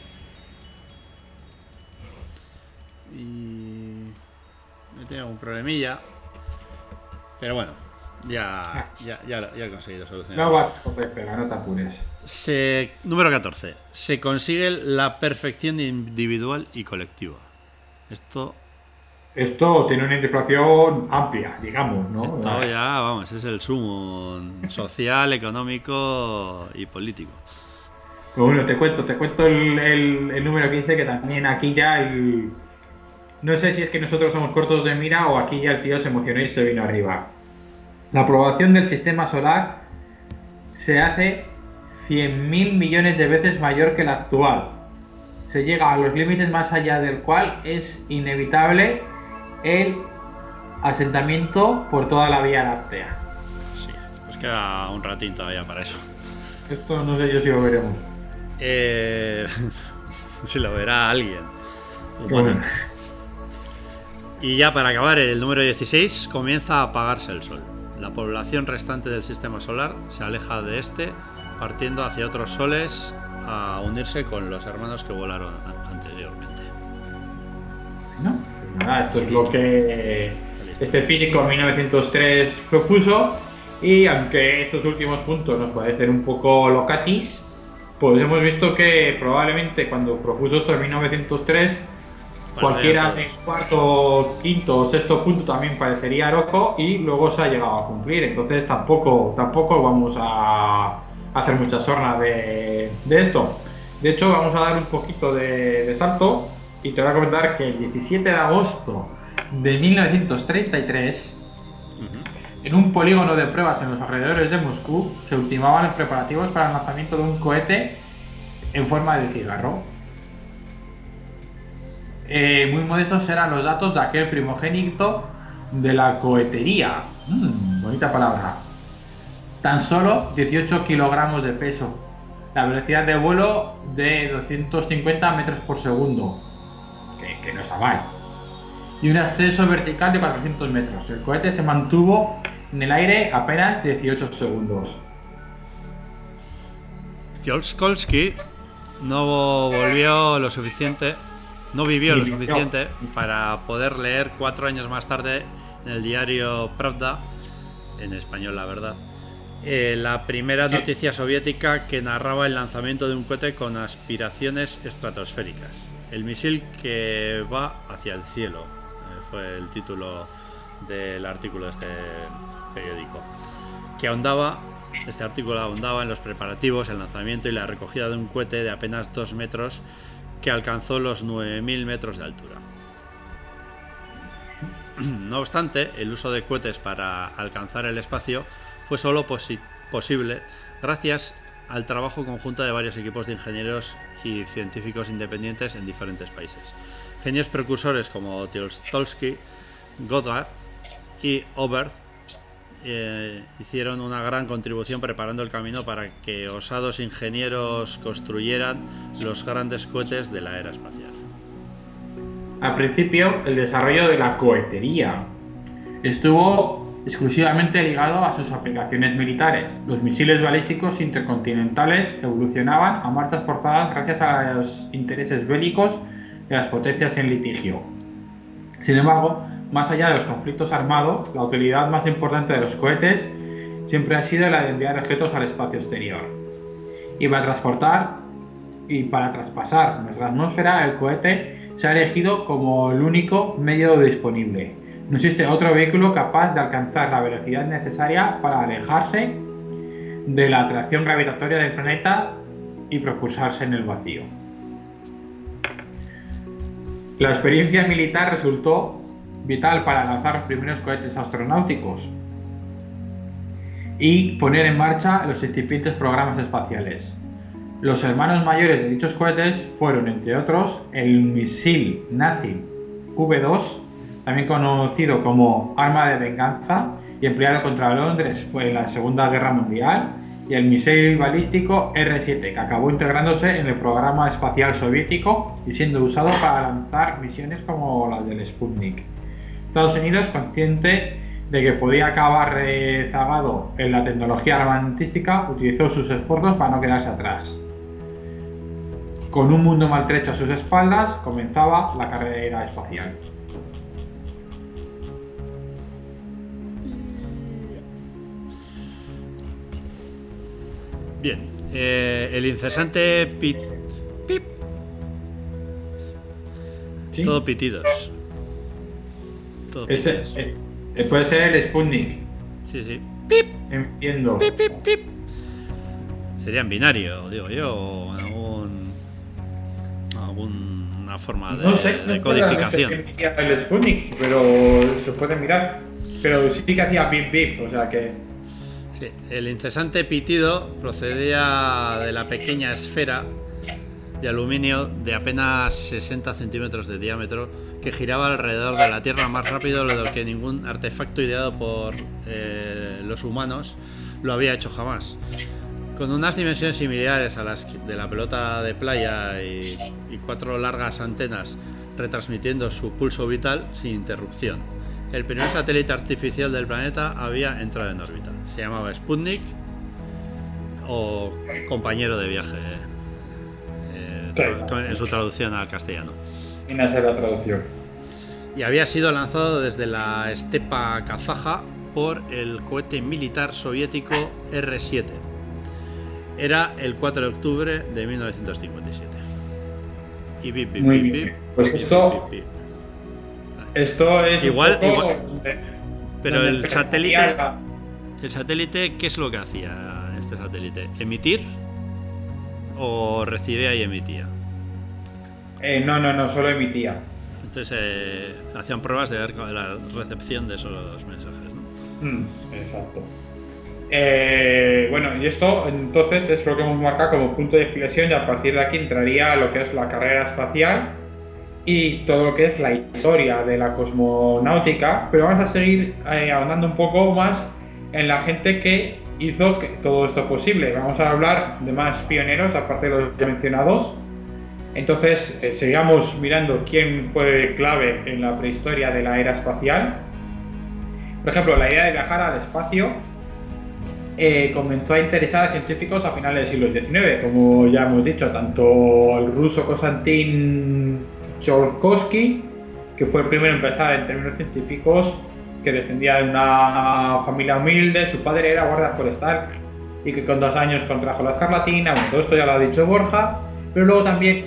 [SPEAKER 2] Y... me tengo un problemilla. Pero bueno, ya, ya, ya, lo- ya he conseguido solucionar.
[SPEAKER 3] No vas a pega, no te apures.
[SPEAKER 2] Se, número catorce. Se consigue la perfección individual y colectiva. Esto,
[SPEAKER 3] Esto tiene una interpretación amplia, digamos, ¿no?
[SPEAKER 2] esto ya, vamos, es el sumo social, económico y político.
[SPEAKER 3] Pues bueno, te cuento, te cuento el, el, el número quince, que también aquí ya el... No sé si es que nosotros somos cortos de mira o aquí ya el tío se emocionó y se vino arriba. La población del sistema solar se hace cien mil millones de veces mayor que la actual. Se llega a los límites más allá del cual es inevitable el asentamiento por toda la Vía Láctea.
[SPEAKER 2] Sí, pues queda un ratín todavía para eso.
[SPEAKER 3] Esto no sé yo si lo veremos.
[SPEAKER 2] Eh, si lo verá alguien.
[SPEAKER 3] Bueno.
[SPEAKER 2] Bueno. Y ya para acabar, el número dieciséis, comienza a apagarse el sol. La población restante del sistema solar se aleja de este, partiendo hacia otros soles a unirse con los hermanos que volaron a- anteriormente.
[SPEAKER 3] ¿No? Pues nada, esto es lo que este físico en mil novecientos tres propuso, y aunque estos últimos puntos nos parecen un poco locatis, pues hemos visto que probablemente cuando propuso esto en mil novecientos tres, cualquiera de cuarto, quinto o sexto punto también parecería loco y luego se ha llegado a cumplir. Entonces tampoco, tampoco vamos a hacer mucha sorna de, de esto. De hecho, vamos a dar un poquito de, de salto y te voy a comentar que el diecisiete de agosto de mil novecientos treinta y tres,
[SPEAKER 2] Ujú.
[SPEAKER 3] en un polígono de pruebas en los alrededores de Moscú, se ultimaban los preparativos para el lanzamiento de un cohete en forma de cigarro. Eh, muy modestos eran los datos de aquel primogénito de la cohetería. Mm, bonita palabra. Tan solo dieciocho kilogramos de peso. La velocidad de vuelo de doscientos cincuenta metros por segundo. Que, que no está mal. Y un ascenso vertical de cuatrocientos metros. El cohete se mantuvo en el aire apenas dieciocho segundos.
[SPEAKER 2] Tsiolkovsky no volvió lo suficiente, no vivió lo
[SPEAKER 3] Ni vivió.
[SPEAKER 2] suficiente para poder leer cuatro años más tarde en el diario Pravda, en español la verdad, eh, la primera
[SPEAKER 3] Sí.
[SPEAKER 2] noticia soviética que narraba el lanzamiento de un cohete con aspiraciones estratosféricas. El misil que va hacia el cielo, eh, fue el título del artículo de este periódico, que ahondaba, este artículo ahondaba en los preparativos, el lanzamiento y la recogida de un cohete de apenas dos metros que alcanzó los nueve mil metros de altura. No obstante, el uso de cohetes para alcanzar el espacio fue solo posi- posible gracias al trabajo conjunto de varios equipos de ingenieros y científicos independientes en diferentes países. Genios precursores como Tsiolkovsky, Goddard y Oberth eh, hicieron una gran contribución preparando el camino para que osados ingenieros construyeran los grandes cohetes de la era espacial.
[SPEAKER 3] Al principio, el desarrollo de la cohetería estuvo exclusivamente ligado a sus aplicaciones militares. Los misiles balísticos intercontinentales evolucionaban a marchas forzadas gracias a los intereses bélicos de las potencias en litigio. Sin embargo, más allá de los conflictos armados, la utilidad más importante de los cohetes siempre ha sido la de enviar objetos al espacio exterior. Y para transportar y para traspasar nuestra atmósfera, el cohete se ha elegido como el único medio disponible. No existe otro vehículo capaz de alcanzar la velocidad necesaria para alejarse de la atracción gravitatoria del planeta y propulsarse en el vacío. La experiencia militar resultó vital para lanzar los primeros cohetes astronáuticos. y poner en marcha los incipientes programas espaciales. Los hermanos mayores de dichos cohetes fueron, entre otros, el misil nazi V dos, también conocido como arma de venganza y empleado contra Londres en la Segunda Guerra Mundial, y el misil balístico R siete, que acabó integrándose en el programa espacial soviético y siendo usado para lanzar misiones como la del Sputnik. Estados Unidos, consciente de que podía acabar rezagado en la tecnología armamentística, utilizó sus esfuerzos para no quedarse atrás. Con un mundo maltrecho a sus espaldas, comenzaba la carrera espacial.
[SPEAKER 2] Bien, eh, el incesante pit... pip.
[SPEAKER 3] ¿Sí?
[SPEAKER 2] Todo pitidos. Todo
[SPEAKER 3] Ese,
[SPEAKER 2] pitidos.
[SPEAKER 3] eh, puede ser el Sputnik.
[SPEAKER 2] Sí, sí. Pip,
[SPEAKER 3] Entiendo.
[SPEAKER 2] pip, pip, pip. Sería en binario, digo yo, o en algún, alguna forma de,
[SPEAKER 3] No sé, no
[SPEAKER 2] de
[SPEAKER 3] sé
[SPEAKER 2] codificación.
[SPEAKER 3] realmente qué hacía el Sputnik, pero se puede mirar. Pero sí que hacía bip bip, o sea que...
[SPEAKER 2] Sí, el incesante pitido procedía de la pequeña esfera de aluminio de apenas sesenta centímetros de diámetro que giraba alrededor de la Tierra más rápido de lo que ningún artefacto ideado por eh, los humanos lo había hecho jamás. Con unas dimensiones similares a las de la pelota de playa y, y cuatro largas antenas retransmitiendo su pulso vital sin interrupción. El primer satélite artificial del planeta había entrado en órbita. Se llamaba Sputnik o compañero de viaje eh,
[SPEAKER 3] Claro.
[SPEAKER 2] en su traducción al castellano.
[SPEAKER 3] Viene a ser la traducción.
[SPEAKER 2] Y había sido lanzado desde la estepa kazaja por el cohete militar soviético R siete. Era el cuatro de octubre de mil novecientos cincuenta y siete. Y bip, bip,
[SPEAKER 3] Muy
[SPEAKER 2] bip,
[SPEAKER 3] bien.
[SPEAKER 2] bip,
[SPEAKER 3] Pues
[SPEAKER 2] bip,
[SPEAKER 3] esto-
[SPEAKER 2] bip, bip.
[SPEAKER 3] Esto es
[SPEAKER 2] Igual-
[SPEAKER 3] un poco
[SPEAKER 2] igual-
[SPEAKER 3] donde-
[SPEAKER 2] Pero
[SPEAKER 3] donde
[SPEAKER 2] el
[SPEAKER 3] se
[SPEAKER 2] satélite,
[SPEAKER 3] hacía-
[SPEAKER 2] el satélite, ¿qué es lo que hacía este satélite? ¿Emitir o recibía y emitía?
[SPEAKER 3] Eh, no, no, no, solo emitía.
[SPEAKER 2] Entonces eh, hacían pruebas de ver la recepción de esos mensajes, ¿no?
[SPEAKER 3] Mm, exacto. Eh, bueno, y esto entonces es lo que hemos marcado como punto de inflexión, y a partir de aquí entraría lo que es la carrera espacial y todo lo que es la historia de la cosmonáutica, pero vamos a seguir eh, ahondando un poco más en la gente que hizo que todo esto posible. Vamos a hablar de más pioneros, aparte de los ya mencionados. Entonces, eh, sigamos mirando quién fue clave en la prehistoria de la era espacial. Por ejemplo, la idea de viajar al espacio eh, comenzó a interesar a científicos a finales del siglo diecinueve, como ya hemos dicho, tanto el ruso Konstantin Tsiolkovsky, que fue el primero en empezar en términos científicos, que descendía de una familia humilde, su padre era guardia forestal y que con dos años contrajo la escarlatina. Bueno, todo esto ya lo ha dicho Borja, pero luego también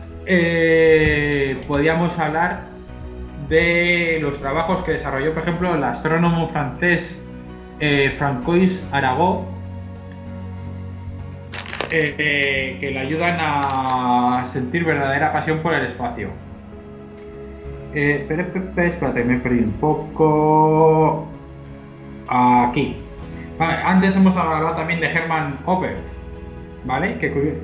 [SPEAKER 3] eh, podríamos hablar de los trabajos que desarrolló, por ejemplo, el astrónomo francés eh, Francois Arago, eh, eh, que le ayudan a sentir verdadera pasión por el espacio. Eh, espera, espera, espérate, me he perdido un poco. Aquí. Vale, antes hemos hablado también de Hermann Ober, ¿vale? Que curioso.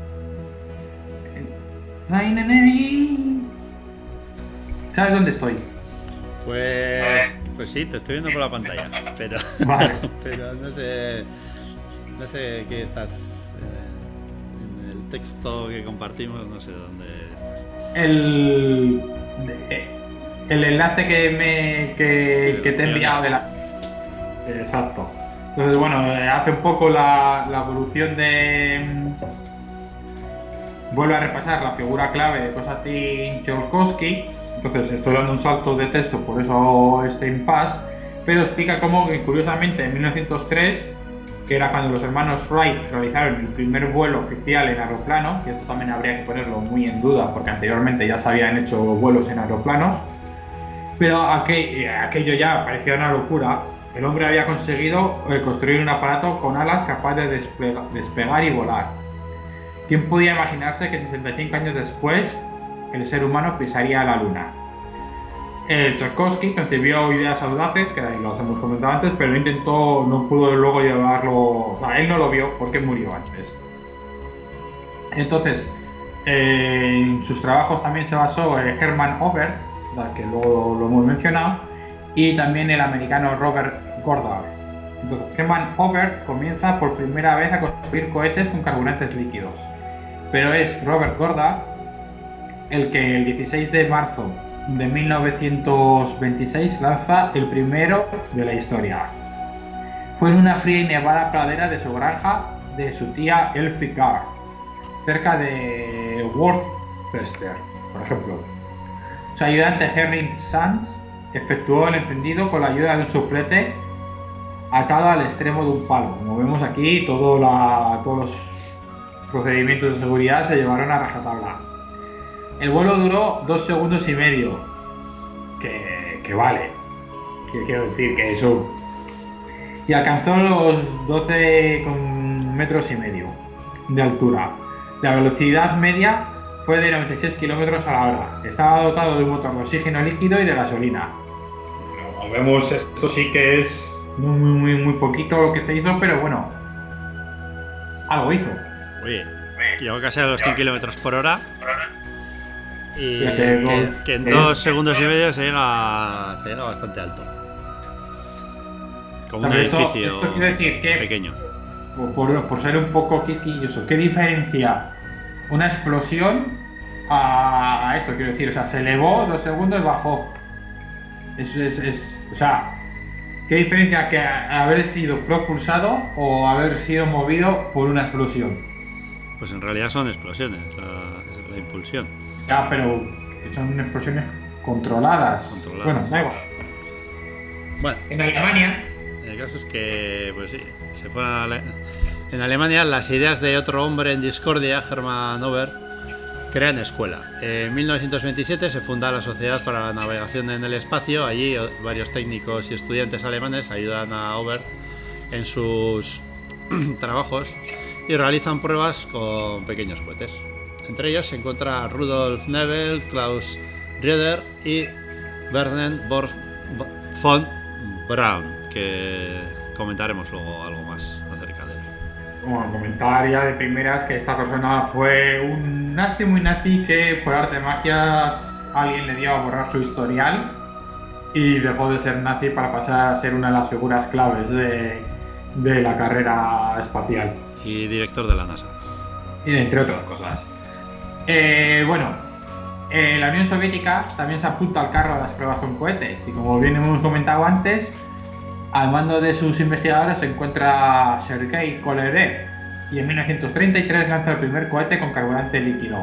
[SPEAKER 3] ¿Sabes dónde estoy?
[SPEAKER 2] Pues, pues sí, te estoy viendo por la pantalla, pero,
[SPEAKER 3] Vale.
[SPEAKER 2] pero no sé, no sé qué estás eh, en el texto que compartimos, no sé dónde estás.
[SPEAKER 3] El, el enlace que me que,
[SPEAKER 2] Sí,
[SPEAKER 3] que te he enviado de la. Exacto. Entonces, bueno, hace un poco la, la evolución de. Vuelve a repasar la figura clave de Konstantin Tsiolkovsky. Entonces estoy dando un salto de texto, por eso este impasse, pero explica cómo, curiosamente, en mil novecientos tres, que era cuando los hermanos Wright realizaron el primer vuelo oficial en aeroplano, y esto también habría que ponerlo muy en duda porque anteriormente ya se habían hecho vuelos en aeroplanos, pero aquel, aquello ya parecía una locura. El hombre había conseguido eh, construir un aparato con alas capaz de desplega, despegar y volar. ¿Quién podía imaginarse que sesenta y cinco años después el ser humano pisaría la luna? Eh, Tarkovsky concibió ideas audaces, que ahí las hemos comentado antes, pero no intentó, no pudo luego llevarlo. O sea, él no lo vio porque murió antes. Entonces, eh, en sus trabajos también se basó eh, Hermann Ober, que luego lo hemos mencionado, y también el americano Robert Goddard. Entonces, Hermann Ober comienza por primera vez a construir cohetes con carburantes líquidos, pero es Robert Goddard el que el dieciséis de marzo de mil novecientos veintiséis lanza el primero de la historia. Fue en una fría y nevada pradera de su granja de su tía Elfie Gard, cerca de Worcester, por ejemplo. Su ayudante Henry Sands efectuó el encendido con la ayuda de un suplete atado al extremo de un palo. Como vemos aquí, todo la, todos los procedimientos de seguridad se llevaron a rajatabla. El vuelo duró dos segundos y medio, que, que vale, que quiero decir que eso, y alcanzó los doce metros y medio de altura. La velocidad media fue de noventa y seis kilómetros a la hora. Estaba dotado de un motor de oxígeno líquido y de gasolina. Como vemos, esto sí que es muy, muy, muy, muy poquito lo que se hizo, pero bueno, algo hizo.
[SPEAKER 2] Oye, llegó casi a los cien kilómetros por hora. Y
[SPEAKER 3] Fíjate,
[SPEAKER 2] que,
[SPEAKER 3] no,
[SPEAKER 2] que en
[SPEAKER 3] eh.
[SPEAKER 2] dos segundos y medio se llega, se llega bastante alto. Como un
[SPEAKER 3] Pero esto-
[SPEAKER 2] edificio
[SPEAKER 3] esto quiere decir que-
[SPEAKER 2] pequeño.
[SPEAKER 3] Por, por ser un poco quisquilloso, ¿qué diferencia una explosión a, a esto? Quiero decir, o sea, se elevó dos segundos, bajó. Es, es, es, o sea, ¿qué diferencia que haber sido propulsado o haber sido movido por una explosión?
[SPEAKER 2] Pues en realidad son explosiones, la, la impulsión.
[SPEAKER 3] Ya, pero son explosiones controladas.
[SPEAKER 2] Controladas.
[SPEAKER 3] Bueno, da igual.
[SPEAKER 2] Bueno,
[SPEAKER 3] En Alemania,
[SPEAKER 2] el caso es que, pues sí, se fueron a Ale- en Alemania las ideas de otro hombre en discordia, Hermann Ober, crean escuela. En mil novecientos veintisiete se funda la Sociedad para la Navegación en el Espacio. Allí varios técnicos y estudiantes alemanes ayudan a Ober en sus trabajos y realizan pruebas con pequeños cohetes. Entre ellos se encuentra Rudolf Nebel, Klaus Rieder y Werner Borg von Braun, que comentaremos luego algo más acerca de él.
[SPEAKER 3] bueno, comentar ya de primeras que esta persona fue un nazi muy nazi que por arte de magia alguien le dio a borrar su historial y dejó de ser nazi para pasar a ser una de las figuras claves de, de la carrera espacial,
[SPEAKER 2] Y director de la NASA.
[SPEAKER 3] y entre otras cosas. Eh, bueno, eh, la Unión Soviética también se apunta al carro a las pruebas con cohetes y como bien hemos comentado antes, al mando de sus investigadores se encuentra Sergei Kolerev y en mil novecientos treinta y tres lanza el primer cohete con carburante líquido.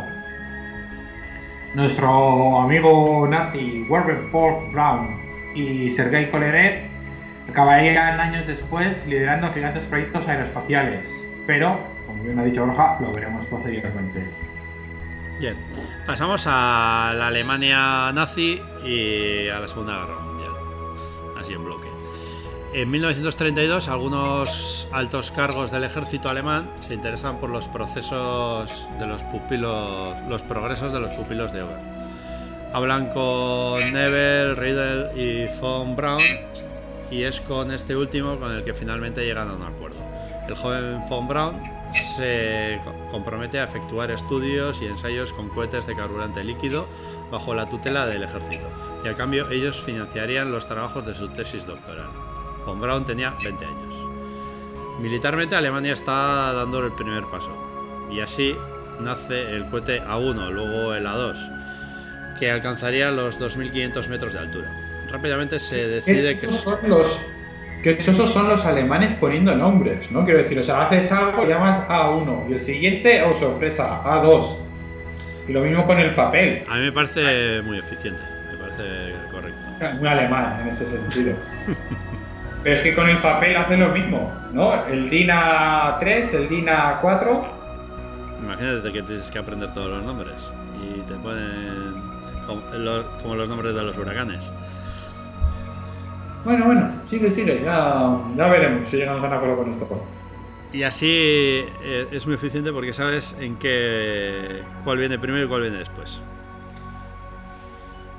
[SPEAKER 3] Nuestro amigo nazi Werner Borg Braun y Sergei Kolerev acabarían años después liderando gigantes proyectos aeroespaciales, pero, como bien ha dicho Borja, lo veremos posteriormente.
[SPEAKER 2] Bien, pasamos a la Alemania nazi y a la Segunda Guerra Mundial, así en bloque. En mil novecientos treinta y dos, algunos altos cargos del ejército alemán se interesan por los procesos de los pupilos, los progresos de los pupilos de Ober. Hablan con Nebel, Riedel y von Braun, y es con este último con el que finalmente llegan a un acuerdo. El joven von Braun se compromete a efectuar estudios y ensayos con cohetes de carburante líquido bajo la tutela del ejército, y a cambio ellos financiarían los trabajos de su tesis doctoral. Von Braun tenía veinte años. Militarmente Alemania está dando el primer paso, y así nace el cohete A uno, luego el A dos, que alcanzaría los dos mil quinientos metros de altura. Rápidamente se decide que...
[SPEAKER 3] Esos son los, que esos son los alemanes poniendo nombres, ¿no? Quiero decir, o sea, haces algo, llamas A uno, y el siguiente, oh sorpresa, A dos. Y lo mismo con el papel.
[SPEAKER 2] A mí me parece muy eficiente, me parece correcto.
[SPEAKER 3] Muy alemán en ese sentido. Pero es que con el papel hace lo mismo, ¿no? El D I N A tres, el D I N A cuatro.
[SPEAKER 2] Imagínate que tienes que aprender todos los nombres y te ponen como los, como los nombres de los huracanes.
[SPEAKER 3] Bueno, bueno, sigue, sigue, ya, ya veremos si llegamos a un acuerdo con esto.
[SPEAKER 2] Y así eh, es muy eficiente porque sabes en qué cuál viene primero y cuál viene después.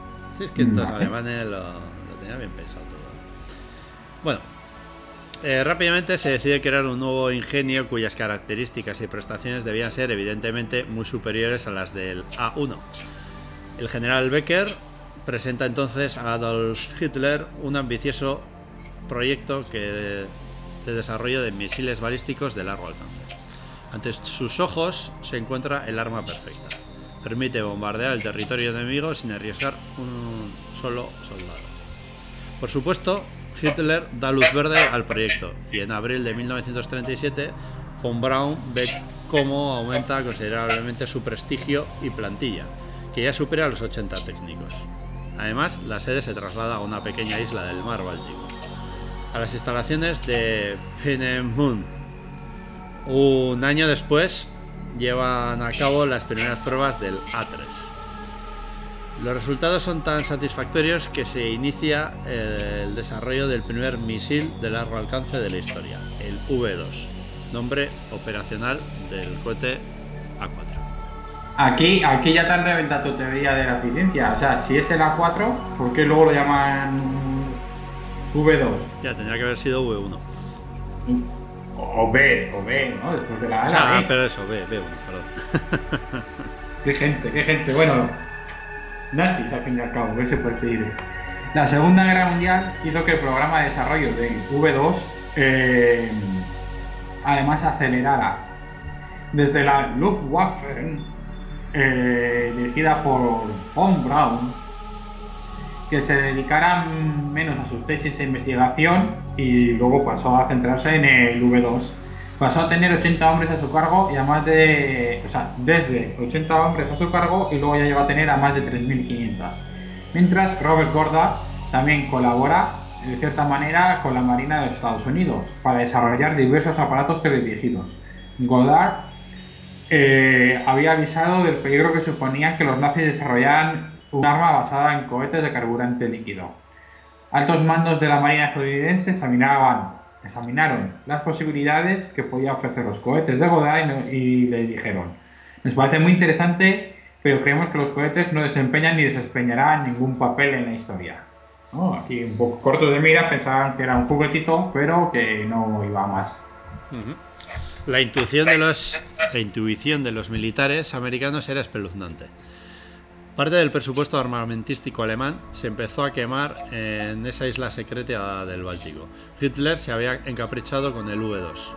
[SPEAKER 2] Si es que estos vale. alemanes lo, lo tenían bien pensado todo. Bueno, eh, rápidamente se decide crear un nuevo ingenio cuyas características y prestaciones debían ser evidentemente muy superiores a las del A uno. El general Becker presenta entonces a Adolf Hitler un ambicioso proyecto que de, de desarrollo de misiles balísticos de largo alcance. Ante sus ojos se encuentra el arma perfecta. Permite bombardear el territorio enemigo sin arriesgar un solo soldado. Por supuesto, Hitler da luz verde al proyecto y en abril de mil novecientos treinta y siete von Braun ve cómo aumenta considerablemente su prestigio y plantilla, que ya supera los ochenta técnicos. Además, la sede se traslada a una pequeña isla del mar Báltico, a las instalaciones de Peenemünde. Un año después llevan a cabo las primeras pruebas del A tres. Los resultados son tan satisfactorios que se inicia el desarrollo del primer misil de largo alcance de la historia, el V dos, nombre operacional del cohete A cuatro.
[SPEAKER 3] Aquí, aquí ya te han reventado tu teoría de la eficiencia. O sea, si es el A cuatro, ¿por qué luego lo llaman V dos?
[SPEAKER 2] Ya, tendría que haber sido V uno.
[SPEAKER 3] O B, o B, ¿no? Después de la A.
[SPEAKER 2] O sea, B. Pero eso, B, B uno, perdón.
[SPEAKER 3] Qué gente, qué gente. Bueno, nazis al fin y al cabo, ¿qué se puede decir? La Segunda Guerra Mundial hizo que el programa de desarrollo de V dos eh, además acelerara. Desde la Luftwaffe, eh, dirigida por von Braun, que se dedicaran menos a sus tesis e investigación y luego pasó a centrarse en el V dos. Pasó a tener ochenta hombres a su cargo y a más de... o sea, desde ochenta hombres a su cargo y luego ya llegó a tener a más de tres mil quinientos. Mientras Robert Goddard también colabora de cierta manera con la Marina de los Estados Unidos para desarrollar diversos aparatos teledirigidos. Goddard eh, había avisado del peligro que suponía que los nazis desarrollaran un arma basada en cohetes de carburante líquido. Altos mandos de la Marina estadounidense examinaban, examinaron las posibilidades que podía ofrecer los cohetes de Goddard y, y le dijeron: nos parece muy interesante, pero creemos que los cohetes no desempeñan ni desempeñarán ningún papel en la historia. ¿No? Aquí un poco cortos de mira, pensaban que era un juguetito, pero que no iba más.
[SPEAKER 2] Uh-huh. La intuición de los, la intuición de los militares americanos era espeluznante. Parte del presupuesto armamentístico alemán se empezó a quemar en esa isla secreta del Báltico. Hitler se había encaprichado con el V dos.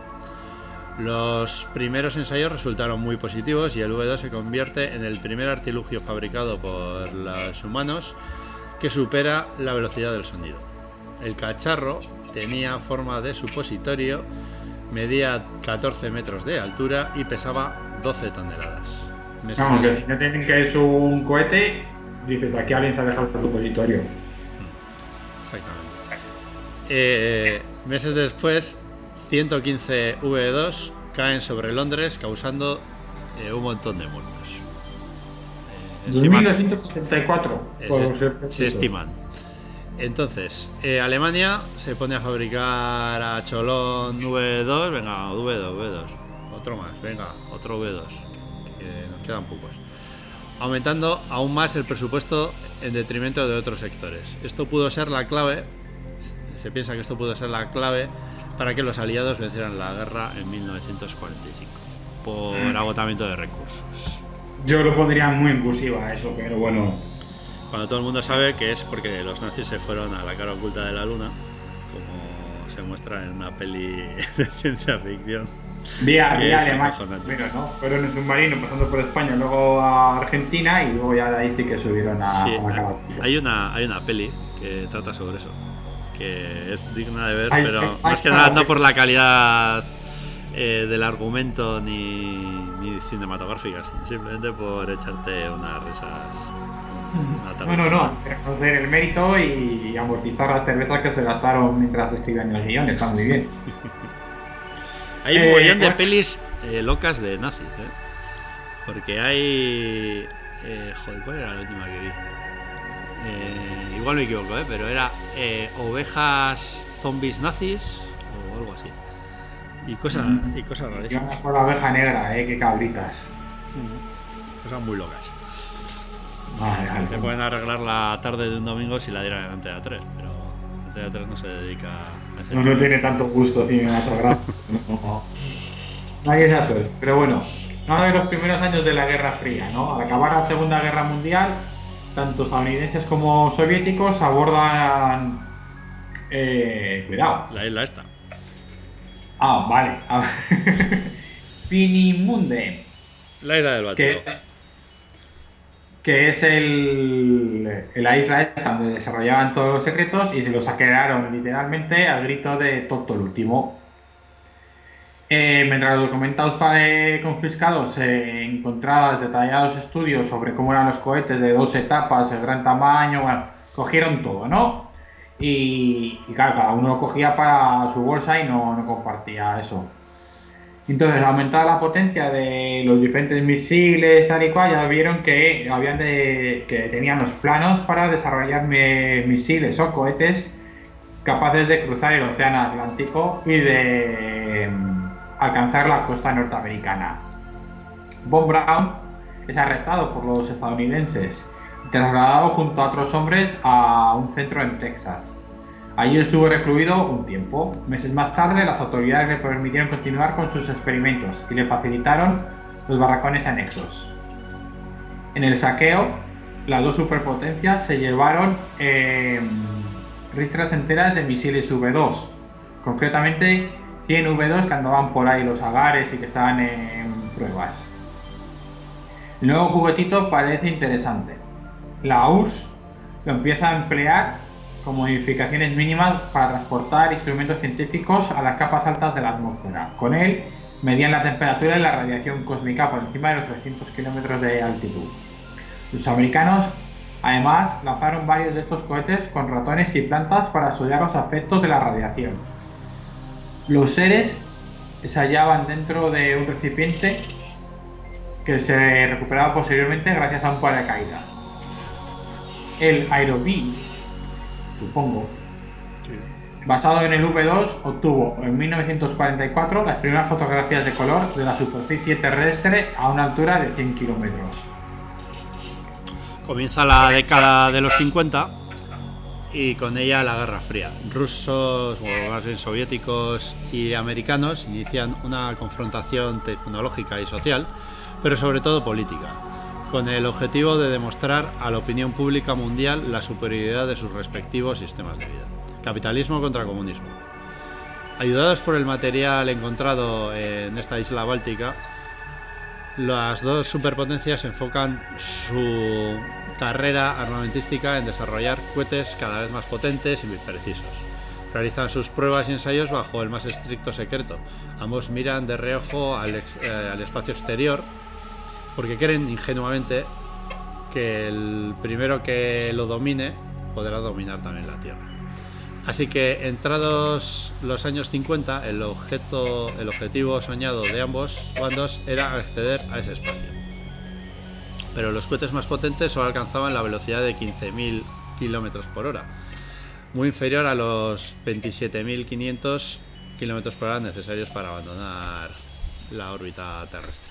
[SPEAKER 2] Los primeros ensayos resultaron muy positivos y el V dos se convierte en el primer artilugio fabricado por los humanos que supera la velocidad del sonido. El cacharro tenía forma de supositorio, medía catorce metros de altura y pesaba doce toneladas.
[SPEAKER 3] No, que si no tienen que es un cohete, dices, aquí alguien se ha dejado el supositorio.
[SPEAKER 2] Exactamente. Eh, meses después, ciento quince V dos caen sobre Londres, causando eh, un montón de muertos. Eh,
[SPEAKER 3] dos mil doscientos setenta y cuatro
[SPEAKER 2] se, se estiman. Entonces, eh, Alemania se pone a fabricar a cholón V dos, venga, V dos, V dos, otro más, venga, otro V dos. Nos quedan pocos, aumentando aún más el presupuesto en detrimento de otros sectores. Esto pudo ser la clave, se piensa que esto pudo ser la clave para que los aliados vencieran la guerra en mil novecientos cuarenta y cinco, por agotamiento de recursos.
[SPEAKER 3] Yo lo pondría muy en cursiva eso, pero bueno.
[SPEAKER 2] Cuando todo el mundo sabe que es porque los nazis se fueron a la cara oculta de la luna, como se muestra en una peli de ciencia ficción.
[SPEAKER 3] Vía, vía Alemania, pero no, fueron en submarino pasando por España, luego a Argentina y luego ya de ahí sí que subieron a,
[SPEAKER 2] sí,
[SPEAKER 3] a la cara.
[SPEAKER 2] Hay una, hay una peli que trata sobre eso, que es digna de ver,
[SPEAKER 3] hay,
[SPEAKER 2] pero
[SPEAKER 3] hay,
[SPEAKER 2] más que nada no por la calidad eh, del argumento ni, ni cinematográfica, simplemente por echarte unas risas.
[SPEAKER 3] Una no, no, no, conocer el mérito y amortizar las cervezas que se gastaron mientras escribían el guión, está muy bien.
[SPEAKER 2] Hay un eh, montón de pelis eh, locas de nazis, ¿eh? Porque hay... Eh, joder, ¿cuál era la última que vi? Eh, igual me equivoco, ¿eh? Pero era eh, ovejas zombies nazis o algo así. Y cosas, mm. y cosas rarísimas.
[SPEAKER 3] Yo por la oveja negra, ¿eh? Qué cabritas.
[SPEAKER 2] Mm. Cosas muy locas.
[SPEAKER 3] Vale, vale.
[SPEAKER 2] Te pueden arreglar la tarde de un domingo si la dieran en Antena tres, pero Antena tres no se dedica a ese
[SPEAKER 3] No, no tiene tanto gusto cinematográfico. No, no. Nadie se suerte. Pero bueno, uno de los primeros años de la Guerra Fría, ¿no? Al acabar la Segunda Guerra Mundial, tanto estadounidenses como soviéticos abordan... Eh, cuidado.
[SPEAKER 2] La isla esta.
[SPEAKER 3] Ah, vale. Pinimunde.
[SPEAKER 2] La isla del Báltico.
[SPEAKER 3] Que, que es el, la isla esta donde desarrollaban todos los secretos y se los saquearon literalmente al grito de Toto el último. Eh, mientras los documentados eh, confiscados se encontraban detallados estudios sobre cómo eran los cohetes de dos etapas, el gran tamaño, bueno, cogieron todo, ¿no? Y, y claro, cada uno lo cogía para su bolsa y no, no compartía eso. Entonces, aumentada la potencia de los diferentes misiles, tal y cual, ya vieron que, habían de, que tenían los planos para desarrollar me, misiles o cohetes capaces de cruzar el océano Atlántico y de um, alcanzar la costa norteamericana. Von Braun es arrestado por los estadounidenses y trasladado junto a otros hombres a un centro en Texas. Allí estuvo recluido un tiempo. Meses más tarde, las autoridades le permitieron continuar con sus experimentos y le facilitaron los barracones anexos. En el saqueo, las dos superpotencias se llevaron eh, ristras enteras de misiles V dos, concretamente cien V dos que andaban por ahí los agares y que estaban en pruebas. El nuevo juguetito parece interesante. La U R S S lo empieza a emplear con modificaciones mínimas para transportar instrumentos científicos a las capas altas de la atmósfera. Con él medían la temperatura y la radiación cósmica por encima de los trescientos kilómetros de altitud. Los americanos además lanzaron varios de estos cohetes con ratones y plantas para estudiar los efectos de la radiación. Los seres se hallaban dentro de un recipiente que se recuperaba posteriormente gracias a un paracaídas. El Aerobee, supongo, basado en el V dos, obtuvo en mil novecientos cuarenta y cuatro las primeras fotografías de color de la superficie terrestre a una altura de cien kilómetros.
[SPEAKER 2] Comienza la década de los cincuenta y con ella la Guerra Fría. Rusos, o más bien soviéticos y americanos inician una confrontación tecnológica y social, pero sobre todo política, con el objetivo de demostrar a la opinión pública mundial la superioridad de sus respectivos sistemas de vida. Capitalismo contra comunismo. Ayudados por el material encontrado en esta isla báltica, las dos superpotencias enfocan su carrera armamentística en desarrollar cohetes cada vez más potentes y muy precisos. Realizan sus pruebas y ensayos bajo el más estricto secreto. Ambos miran de reojo al, ex, eh, al espacio exterior, porque creen ingenuamente que el primero que lo domine podrá dominar también la Tierra. Así que, entrados los años cincuenta, el, objeto, el objetivo soñado de ambos bandos era acceder a ese espacio. Pero los cohetes más potentes solo alcanzaban la velocidad de quince mil kilómetros por hora, muy inferior a los veintisiete mil quinientos kilómetros por hora necesarios para abandonar la órbita terrestre.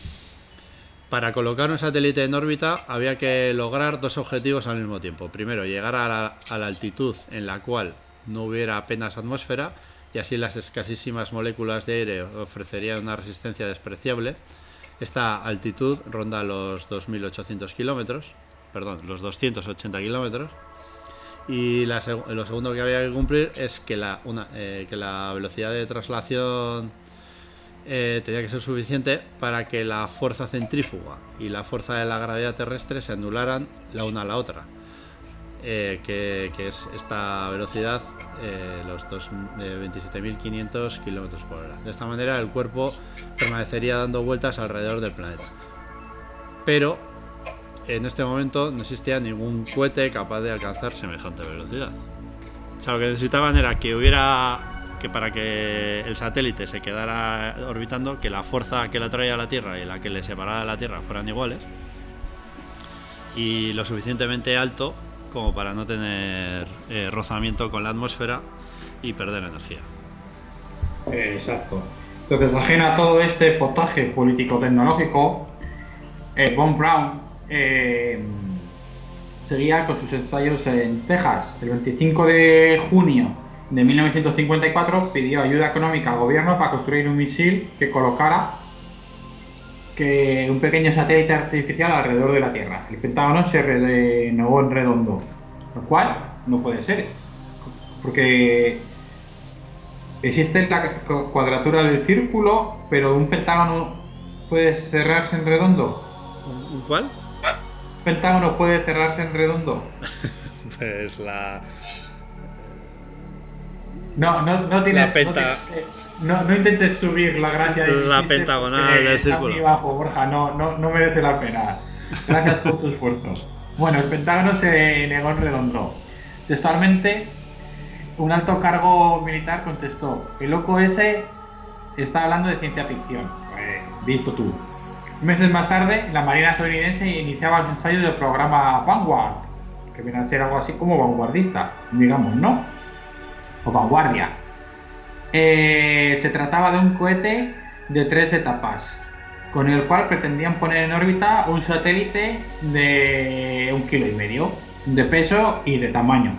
[SPEAKER 2] Para colocar un satélite en órbita había que lograr dos objetivos al mismo tiempo. Primero, llegar a la, a la altitud en la cual no hubiera apenas atmósfera y así las escasísimas moléculas de aire ofrecerían una resistencia despreciable. Esta altitud ronda los dos mil ochocientos kilómetros, perdón, los doscientos ochenta kilómetros. Y la, lo segundo que había que cumplir es que la, una, eh, que la velocidad de traslación Eh, tenía que ser suficiente para que la fuerza centrífuga y la fuerza de la gravedad terrestre se anularan la una a la otra, eh, que, que es esta velocidad, eh, los eh, veintisiete mil quinientos kilómetros por hora. De esta manera el cuerpo permanecería dando vueltas alrededor del planeta, pero en este momento no existía ningún cohete capaz de alcanzar semejante velocidad. O sea, lo que necesitaban era que hubiera que para que el satélite se quedara orbitando, que la fuerza que la traía a la Tierra y la que le separaba de la Tierra fueran iguales y lo suficientemente alto como para no tener eh, rozamiento con la atmósfera y perder energía.
[SPEAKER 3] Exacto. Entonces, ajena a todo este potaje político-tecnológico, eh, Von Braun eh, seguía con sus ensayos en Texas. El veinticinco de junio de mil novecientos cincuenta y cuatro pidió ayuda económica al gobierno para construir un misil que colocara que un pequeño satélite artificial alrededor de la Tierra. El Pentágono se re- negó en redondo, lo cual no puede ser, porque existe la cu- cuadratura del círculo, pero un pentágono puede cerrarse en redondo.
[SPEAKER 2] ¿Un un cuál?
[SPEAKER 3] ¿Un pentágono puede cerrarse en redondo?
[SPEAKER 2] Pues la.
[SPEAKER 3] No, no, no tienes.
[SPEAKER 2] La penta-
[SPEAKER 3] no, tienes- no, no intentes subir la gracia de
[SPEAKER 2] La
[SPEAKER 3] chiste
[SPEAKER 2] pentagonal
[SPEAKER 3] porque
[SPEAKER 2] del
[SPEAKER 3] está
[SPEAKER 2] círculo.
[SPEAKER 3] muy bajo, Borja, no, no, no merece la pena. Gracias por tu esfuerzo. Bueno, el Pentágono se negó en redondo. Textualmente, un alto cargo militar contestó: el loco ese está hablando de ciencia ficción. Pues, visto tú. Meses más tarde, la Marina estadounidense iniciaba los ensayos del programa Vanguard, que viene a ser algo así como vanguardista, digamos, ¿no? O vanguardia. Eh, se trataba de un cohete de tres etapas, con el cual pretendían poner en órbita un satélite de un kilo y medio de peso y de tamaño.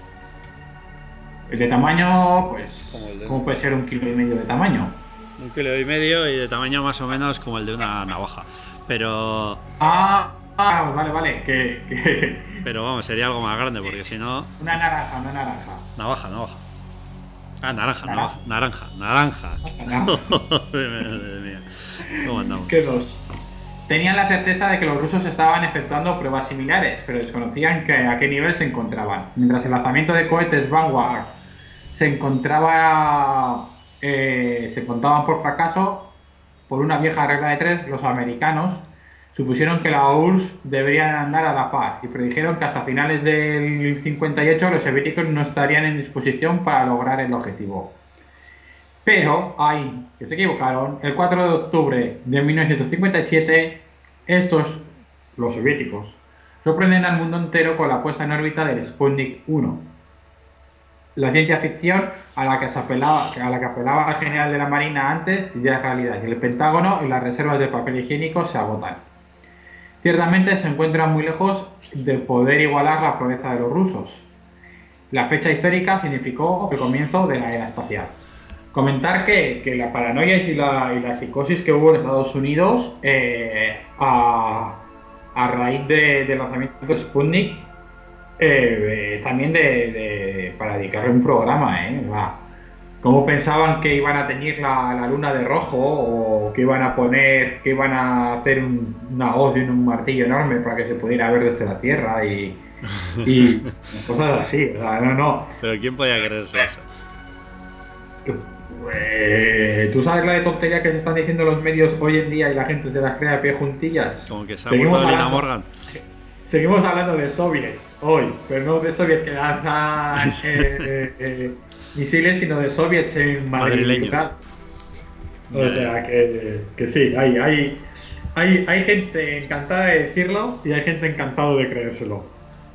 [SPEAKER 3] El de tamaño, pues,
[SPEAKER 2] Como el de-
[SPEAKER 3] ¿cómo puede ser un kilo y medio de tamaño?
[SPEAKER 2] Un kilo y medio y de tamaño más o menos como el de una navaja. Pero.
[SPEAKER 3] Ah, ah vale, vale, que, que
[SPEAKER 2] Pero vamos, sería algo más grande porque si no.
[SPEAKER 3] una naranja, una naranja.
[SPEAKER 2] Navaja, navaja. Ah, naranja,
[SPEAKER 3] Naranja.
[SPEAKER 2] navaja. Naranja, naranja.
[SPEAKER 3] Naranja.
[SPEAKER 2] Madre mía. ¿Cómo andamos?
[SPEAKER 3] ¿Qué dos? Tenían la certeza de que los rusos estaban efectuando pruebas similares, pero desconocían que a qué nivel se encontraban. Mientras el lanzamiento de cohetes Vanguard se encontraba, eh, se contaban por fracaso, por una vieja regla de tres, los americanos supusieron que la U R S S deberían andar a la par y predijeron que hasta finales del cincuenta y ocho los soviéticos no estarían en disposición para lograr el objetivo. Pero, ay, que se equivocaron, el cuatro de octubre de mil novecientos cincuenta y siete, estos, los soviéticos, sorprenden al mundo entero con la puesta en órbita del Sputnik uno. La ciencia ficción a la que se apelaba, a la que apelaba el general de la Marina antes ya es realidad, y el Pentágono y las reservas de papel higiénico se agotan. Ciertamente se encuentran muy lejos de poder igualar la proeza de los rusos. La fecha histórica significó el comienzo de la era espacial. Comentar que, que la paranoia y la, y la psicosis que hubo en Estados Unidos eh, a, a raíz de- del lanzamiento de Sputnik, eh, eh, también de, de- para dedicarle un programa, ¿eh? Va. ¿Cómo pensaban que iban a teñir la, la luna de rojo o que iban a poner, que iban a hacer un, una hoz y un martillo enorme para que se pudiera ver desde la Tierra y, y cosas así? O sea, no, no.
[SPEAKER 2] Pero ¿quién podía creerse eso?
[SPEAKER 3] Pues, ¿tú sabes la de tontería que se están diciendo los medios hoy en día y la gente se las cree a pie juntillas?
[SPEAKER 2] Como que se ha
[SPEAKER 3] Seguimos
[SPEAKER 2] muerto Lina
[SPEAKER 3] hablando-
[SPEAKER 2] Morgan.
[SPEAKER 3] Seguimos hablando de soviets hoy, pero no de soviets que lanzan eh, eh, eh, misiles, sino de soviets en
[SPEAKER 2] Madrileños.
[SPEAKER 3] Madrid. O sea, que, que sí, hay, hay, hay, hay gente encantada de decirlo y hay gente encantada de creérselo.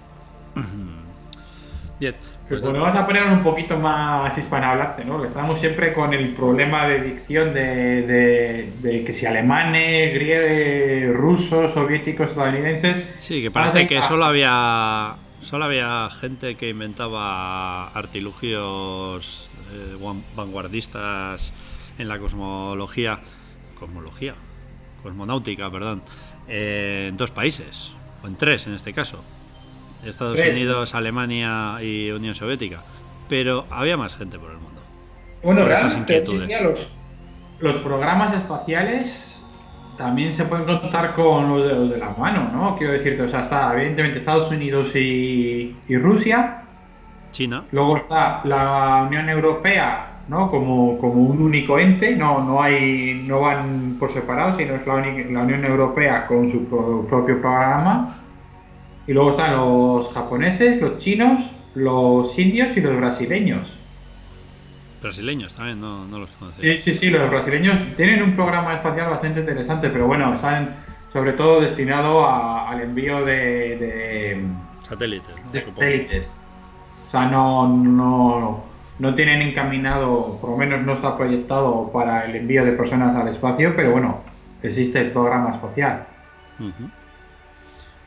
[SPEAKER 2] Bien.
[SPEAKER 3] Pues
[SPEAKER 2] Pues
[SPEAKER 3] bueno, vamos a poner un poquito más hispanohablante, ¿no? Estamos siempre con el problema de dicción de, de, de que si alemanes, griegos, rusos, soviéticos, estadounidenses.
[SPEAKER 2] sí, que parece que
[SPEAKER 3] Ah,
[SPEAKER 2] solo había solo había gente que inventaba artilugios eh, guan- vanguardistas en la cosmología, cosmología, cosmonáutica, perdón, eh, en dos países o en tres en este caso. Estados
[SPEAKER 3] Tres.
[SPEAKER 2] Unidos, Alemania y Unión Soviética, pero había más gente por el mundo.
[SPEAKER 3] Bueno,
[SPEAKER 2] Por estas
[SPEAKER 3] realmente
[SPEAKER 2] inquietudes.
[SPEAKER 3] hoy en día los, los programas espaciales también se pueden contar con los dedos de la mano, ¿no? Quiero decirte, o sea, está evidentemente Estados Unidos y, y Rusia,
[SPEAKER 2] China,
[SPEAKER 3] luego está la Unión Europea, ¿no? Como, como un único ente, no, no hay, no van por separado, sino es la, uni- la Unión Europea con su pro- propio programa. Y luego están los japoneses, los chinos, los indios y los brasileños.
[SPEAKER 2] brasileños también, no, no los conocía.
[SPEAKER 3] Sí, sí, sí, los brasileños tienen un programa espacial bastante interesante, pero bueno, están sobre todo destinado a- al envío de, de,
[SPEAKER 2] Satélites, ¿no?
[SPEAKER 3] de
[SPEAKER 2] Supongo.
[SPEAKER 3] satélites. O sea, no, no, no tienen encaminado, por lo menos no está proyectado para el envío de personas al espacio, pero bueno, existe el programa espacial.
[SPEAKER 2] Ujú.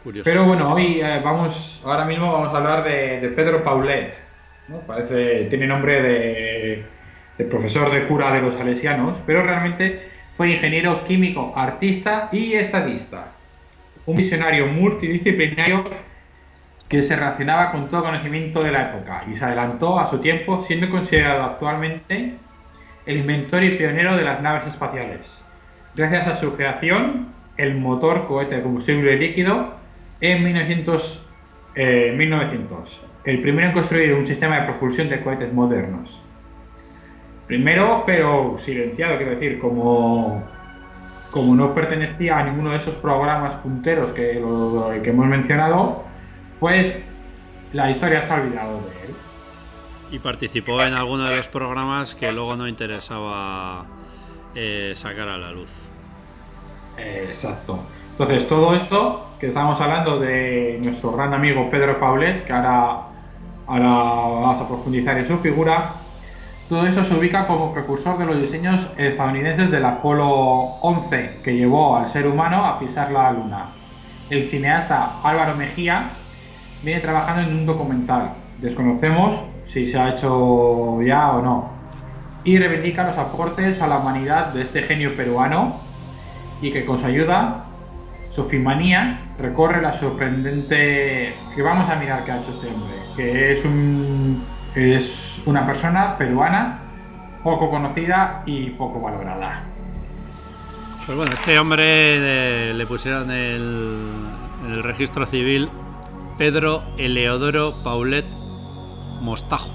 [SPEAKER 2] Curioso.
[SPEAKER 3] Pero bueno, hoy eh, vamos, ahora mismo vamos a hablar de, de Pedro Paulet, ¿no? Parece, tiene nombre de, de profesor de cura de los salesianos, pero realmente fue ingeniero químico, artista y estadista. Un visionario multidisciplinario que se relacionaba con todo conocimiento de la época y se adelantó a su tiempo, siendo considerado actualmente el inventor y pionero de las naves espaciales. Gracias a su creación, el motor cohete de combustible líquido en mil novecientos, eh, mil novecientos, el primero en construir un sistema de propulsión de cohetes modernos. Primero, pero silenciado, quiero decir, como, como no pertenecía a ninguno de esos programas punteros que, lo, que hemos mencionado, pues la historia se ha olvidado de él.
[SPEAKER 2] Y participó en alguno de los programas que luego no interesaba eh, sacar a la luz.
[SPEAKER 3] Eh, exacto. Entonces, todo esto que estamos hablando de nuestro gran amigo Pedro Paulet, que ahora, ahora vamos a profundizar en su figura, todo eso se ubica como precursor de los diseños estadounidenses del Apolo once, que llevó al ser humano a pisar la Luna. El cineasta Álvaro Mejía viene trabajando en un documental, desconocemos si se ha hecho ya o no, y reivindica los aportes a la humanidad de este genio peruano, y que con su ayuda, Sofimanía, recorre la sorprendente... que vamos a mirar qué ha hecho este hombre, que es un es una persona peruana poco conocida y poco valorada.
[SPEAKER 2] Pues bueno, este hombre eh, le pusieron el, en el registro civil Pedro Eleodoro Paulet Mostajo.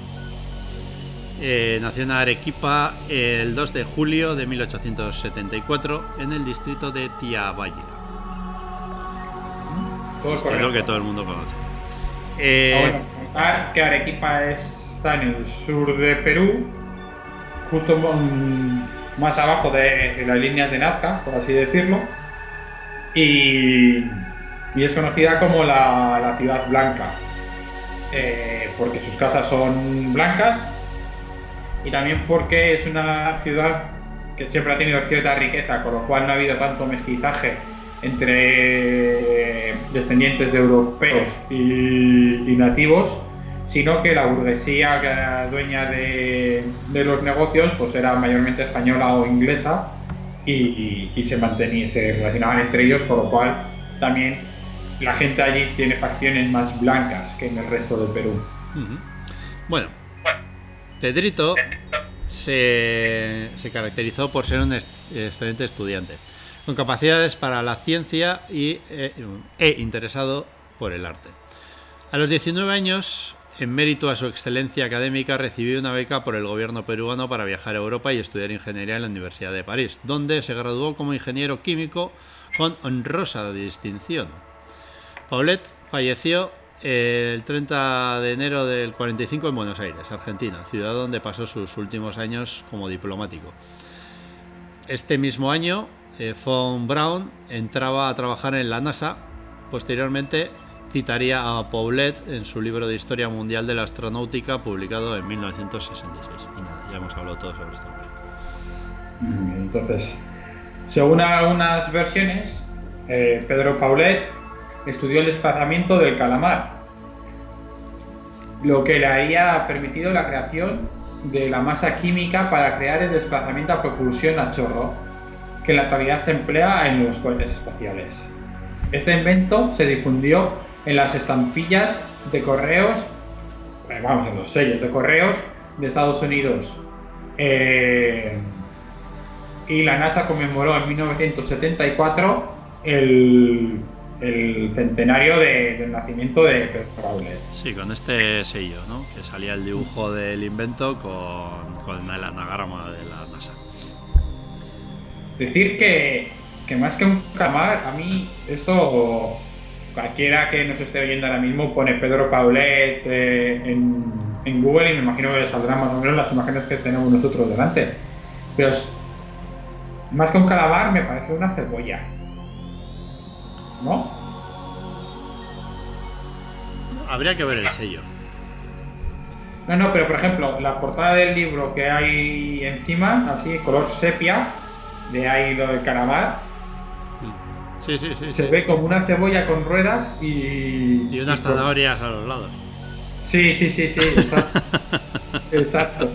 [SPEAKER 2] Eh, nació en Arequipa el dos de julio de mil ochocientos setenta y cuatro en el distrito de Tiavalle. Es lo que todo el mundo conoce. Eh,
[SPEAKER 3] bueno, contar que Arequipa está en el sur de Perú, justo más abajo de, de las líneas de Nazca, por así decirlo, y, y es conocida como la, la ciudad blanca, eh, porque sus casas son blancas y también porque es una ciudad que siempre ha tenido cierta riqueza, con lo cual no ha habido tanto mestizaje entre descendientes de europeos y, y nativos, sino que la burguesía que era dueña de, de los negocios pues era mayormente española o inglesa y, y, y se mantenía, se relacionaban entre ellos, con lo cual también la gente allí tiene facciones más blancas que en el resto del Perú.
[SPEAKER 2] Uh-huh. Bueno, Pedrito se, se caracterizó por ser un est- excelente estudiante, con capacidades para la ciencia y, eh, e interesado por el arte. A los diecinueve años, en mérito a su excelencia académica, recibió una beca por el gobierno peruano para viajar a Europa y estudiar ingeniería en la Universidad de París, donde se graduó como ingeniero químico con honrosa distinción. Paulet falleció el treinta de enero del cuarenta y cinco en Buenos Aires, Argentina, ciudad donde pasó sus últimos años como diplomático. Este mismo año, eh, von Braun entraba a trabajar en la NASA. Posteriormente citaría a Paulet en su libro de Historia Mundial de la Astronáutica, publicado en mil novecientos sesenta y seis. Y nada, ya hemos hablado todo sobre esto.
[SPEAKER 3] Entonces, según algunas versiones, eh, Pedro Paulet estudió el desplazamiento del calamar, lo que le había permitido la creación de la masa química para crear el desplazamiento a propulsión a chorro, que en la actualidad se emplea en los cohetes espaciales. Este invento se difundió en las estampillas de correos, eh, vamos, en los sellos de correos de Estados Unidos. Eh, y la NASA conmemoró en mil novecientos setenta y cuatro el, el centenario de, del nacimiento de Pedro Paulet.
[SPEAKER 2] Sí, con este sello, ¿no? Que salía el dibujo del invento con, con el anagrama de la NASA.
[SPEAKER 3] Decir que, que más que un calamar, a mí esto, cualquiera que nos esté oyendo ahora mismo pone Pedro Paulet eh, en, en Google y me imagino que le saldrán más o menos las imágenes que tenemos nosotros delante. Pero es, más que un calamar me parece una cebolla, ¿no?
[SPEAKER 2] Habría que ver el sello.
[SPEAKER 3] No, no, pero por ejemplo, la portada del libro que hay encima, así, color sepia, de ahí lo del calamar.
[SPEAKER 2] Sí, sí, sí.
[SPEAKER 3] Se
[SPEAKER 2] sí.
[SPEAKER 3] ve como una cebolla con ruedas y...
[SPEAKER 2] Y unas
[SPEAKER 3] y con-
[SPEAKER 2] zanahorias a los lados.
[SPEAKER 3] Sí, sí, sí, sí, exacto. Exacto.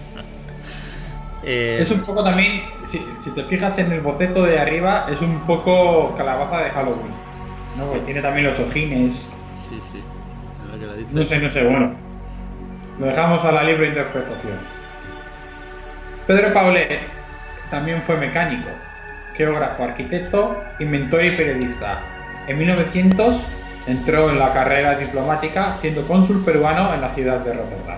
[SPEAKER 2] Eh,
[SPEAKER 3] Es un
[SPEAKER 2] pues,
[SPEAKER 3] poco también, si, si te fijas en el boceto de arriba, es un poco calabaza de Halloween, ¿no? Porque tiene también los ojines.
[SPEAKER 2] sí, sí. Es lo que le dices.
[SPEAKER 3] No sé, no sé, bueno. Lo dejamos a la libre interpretación. Pedro Paulet también fue mecánico, geógrafo, arquitecto, inventor y periodista. En mil novecientos entró en la carrera diplomática siendo cónsul peruano en la ciudad de Rotterdam.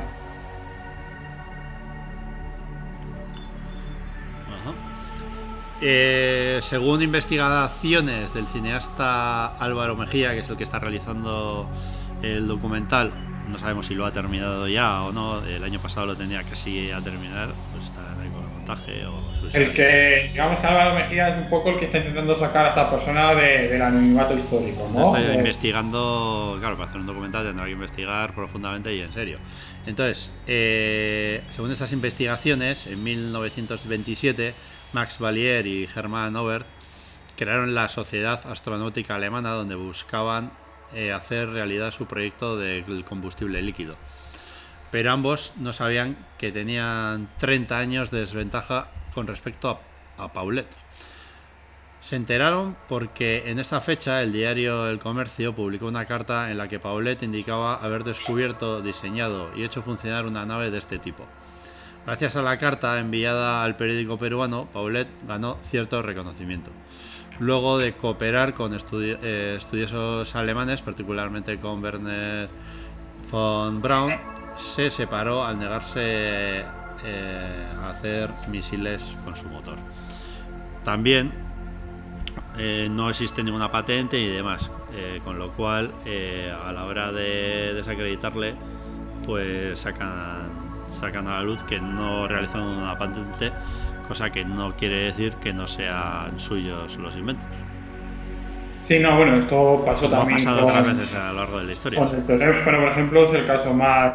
[SPEAKER 2] Ajá. Eh, según investigaciones del cineasta Álvaro Mejía, que es el que está realizando el documental, no sabemos si lo ha terminado ya o no, el año pasado lo tenía casi a terminar, pues estarán ahí con el montaje o sus
[SPEAKER 3] El
[SPEAKER 2] historias.
[SPEAKER 3] que, digamos que Álvaro Mejía es un poco el que está intentando sacar a esta persona de, del anonimato histórico,
[SPEAKER 2] Yo
[SPEAKER 3] ¿no?
[SPEAKER 2] estoy
[SPEAKER 3] Eh,
[SPEAKER 2] investigando, claro, para hacer un documental tendrá que investigar profundamente y en serio. Entonces, eh, según estas investigaciones, en mil novecientos veintisiete, Max Valier y Hermann Ober crearon la Sociedad Astronáutica Alemana, donde buscaban eh, hacer realidad su proyecto del combustible líquido. Pero ambos no sabían que tenían treinta años de desventaja con respecto a, a Paulet. Se enteraron porque en esta fecha el diario El Comercio publicó una carta en la que Paulet indicaba haber descubierto, diseñado y hecho funcionar una nave de este tipo. Gracias a la carta enviada al periódico peruano, Paulet ganó cierto reconocimiento. Luego de cooperar con estudi- eh, estudiosos alemanes, particularmente con Werner von Braun, se separó al negarse eh, a hacer misiles con su motor. También eh, no existe ninguna patente y demás, eh, con lo cual eh, a la hora de desacreditarle, pues sacan, sacan a la luz que no realizaron una patente, cosa que no quiere decir que no sean suyos los inventos.
[SPEAKER 3] Sí, no, bueno, esto pasó
[SPEAKER 2] Como ha
[SPEAKER 3] también
[SPEAKER 2] pasado
[SPEAKER 3] con,
[SPEAKER 2] otras veces a lo largo de la historia.
[SPEAKER 3] con el torneo, pero por ejemplo es el caso más,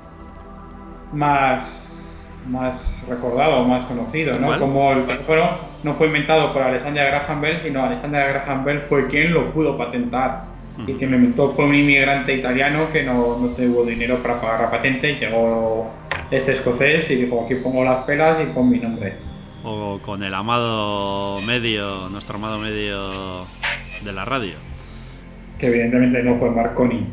[SPEAKER 3] más, más recordado, más conocido, ¿no?
[SPEAKER 2] ¿Cuál?
[SPEAKER 3] Como el teléfono no fue inventado por Alexander Graham Bell, sino Alexander Graham Bell fue quien lo pudo patentar.
[SPEAKER 2] Hmm.
[SPEAKER 3] Y quien lo inventó fue un inmigrante italiano que no, no tuvo dinero para pagar la patente, y llegó este escocés y dijo, aquí pongo las pelas y pon mi nombre.
[SPEAKER 2] O con el amado medio, nuestro amado medio de la radio,
[SPEAKER 3] Que evidentemente no fue Marconi.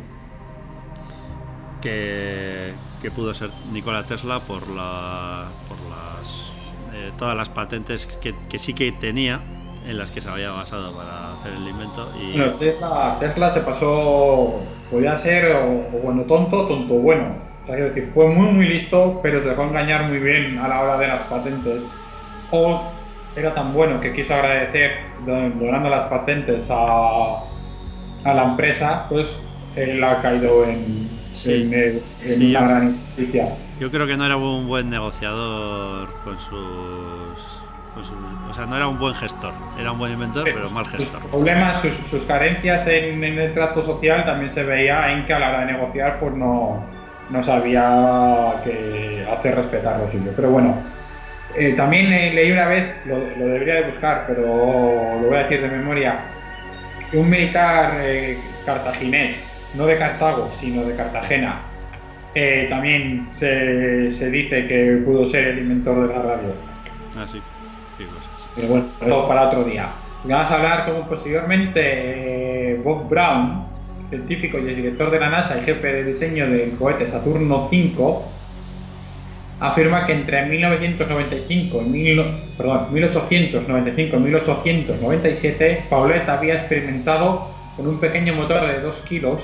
[SPEAKER 2] que, que pudo ser Nikola Tesla por, la, por las eh, todas las patentes que, que sí que tenía, en las que se había basado para hacer el invento. Y
[SPEAKER 3] Bueno, Tesla, Tesla se pasó, podía ser o, o bueno tonto, tonto bueno. O sea, quiero decir, fue muy muy listo, pero se dejó engañar muy bien a la hora de las patentes. O era tan bueno que quiso agradecer don- donando las patentes a, a la empresa, pues él ha caído en,
[SPEAKER 2] Sí.
[SPEAKER 3] en, el- en
[SPEAKER 2] Sí,
[SPEAKER 3] una
[SPEAKER 2] yo-
[SPEAKER 3] gran injusticia.
[SPEAKER 2] yo creo que no era un buen negociador con sus, con sus- o sea, no era un buen gestor, era un buen inventor, pero mal gestor.
[SPEAKER 3] Sus problemas, sus, sus carencias en, en el trato social también se veía en que a la hora de negociar pues no, no sabía que hacer respetar lo suyo. Pero bueno, eh, también eh, leí una vez, lo, lo debería de buscar, pero lo voy a decir de memoria, que un militar eh, cartaginés, no de Cartago, sino de Cartagena, eh, también se, se dice que pudo ser el inventor de la radio.
[SPEAKER 2] Ah, sí, qué cosas.
[SPEAKER 3] Pero bueno, eso para otro día. Vamos a hablar como posteriormente eh, Bob Brown, científico y director de la NASA y jefe de diseño del cohete Saturno cinco, afirma que entre mil novecientos noventa y cinco y mil, perdón, mil ochocientos noventa y cinco y mil ochocientos noventa y siete Paulet había experimentado con un pequeño motor de dos kilos,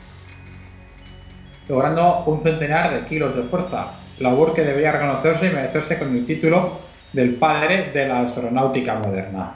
[SPEAKER 3] logrando un centenar de kilos de fuerza, labor que debía reconocerse y merecerse con el título del padre de la astronáutica moderna.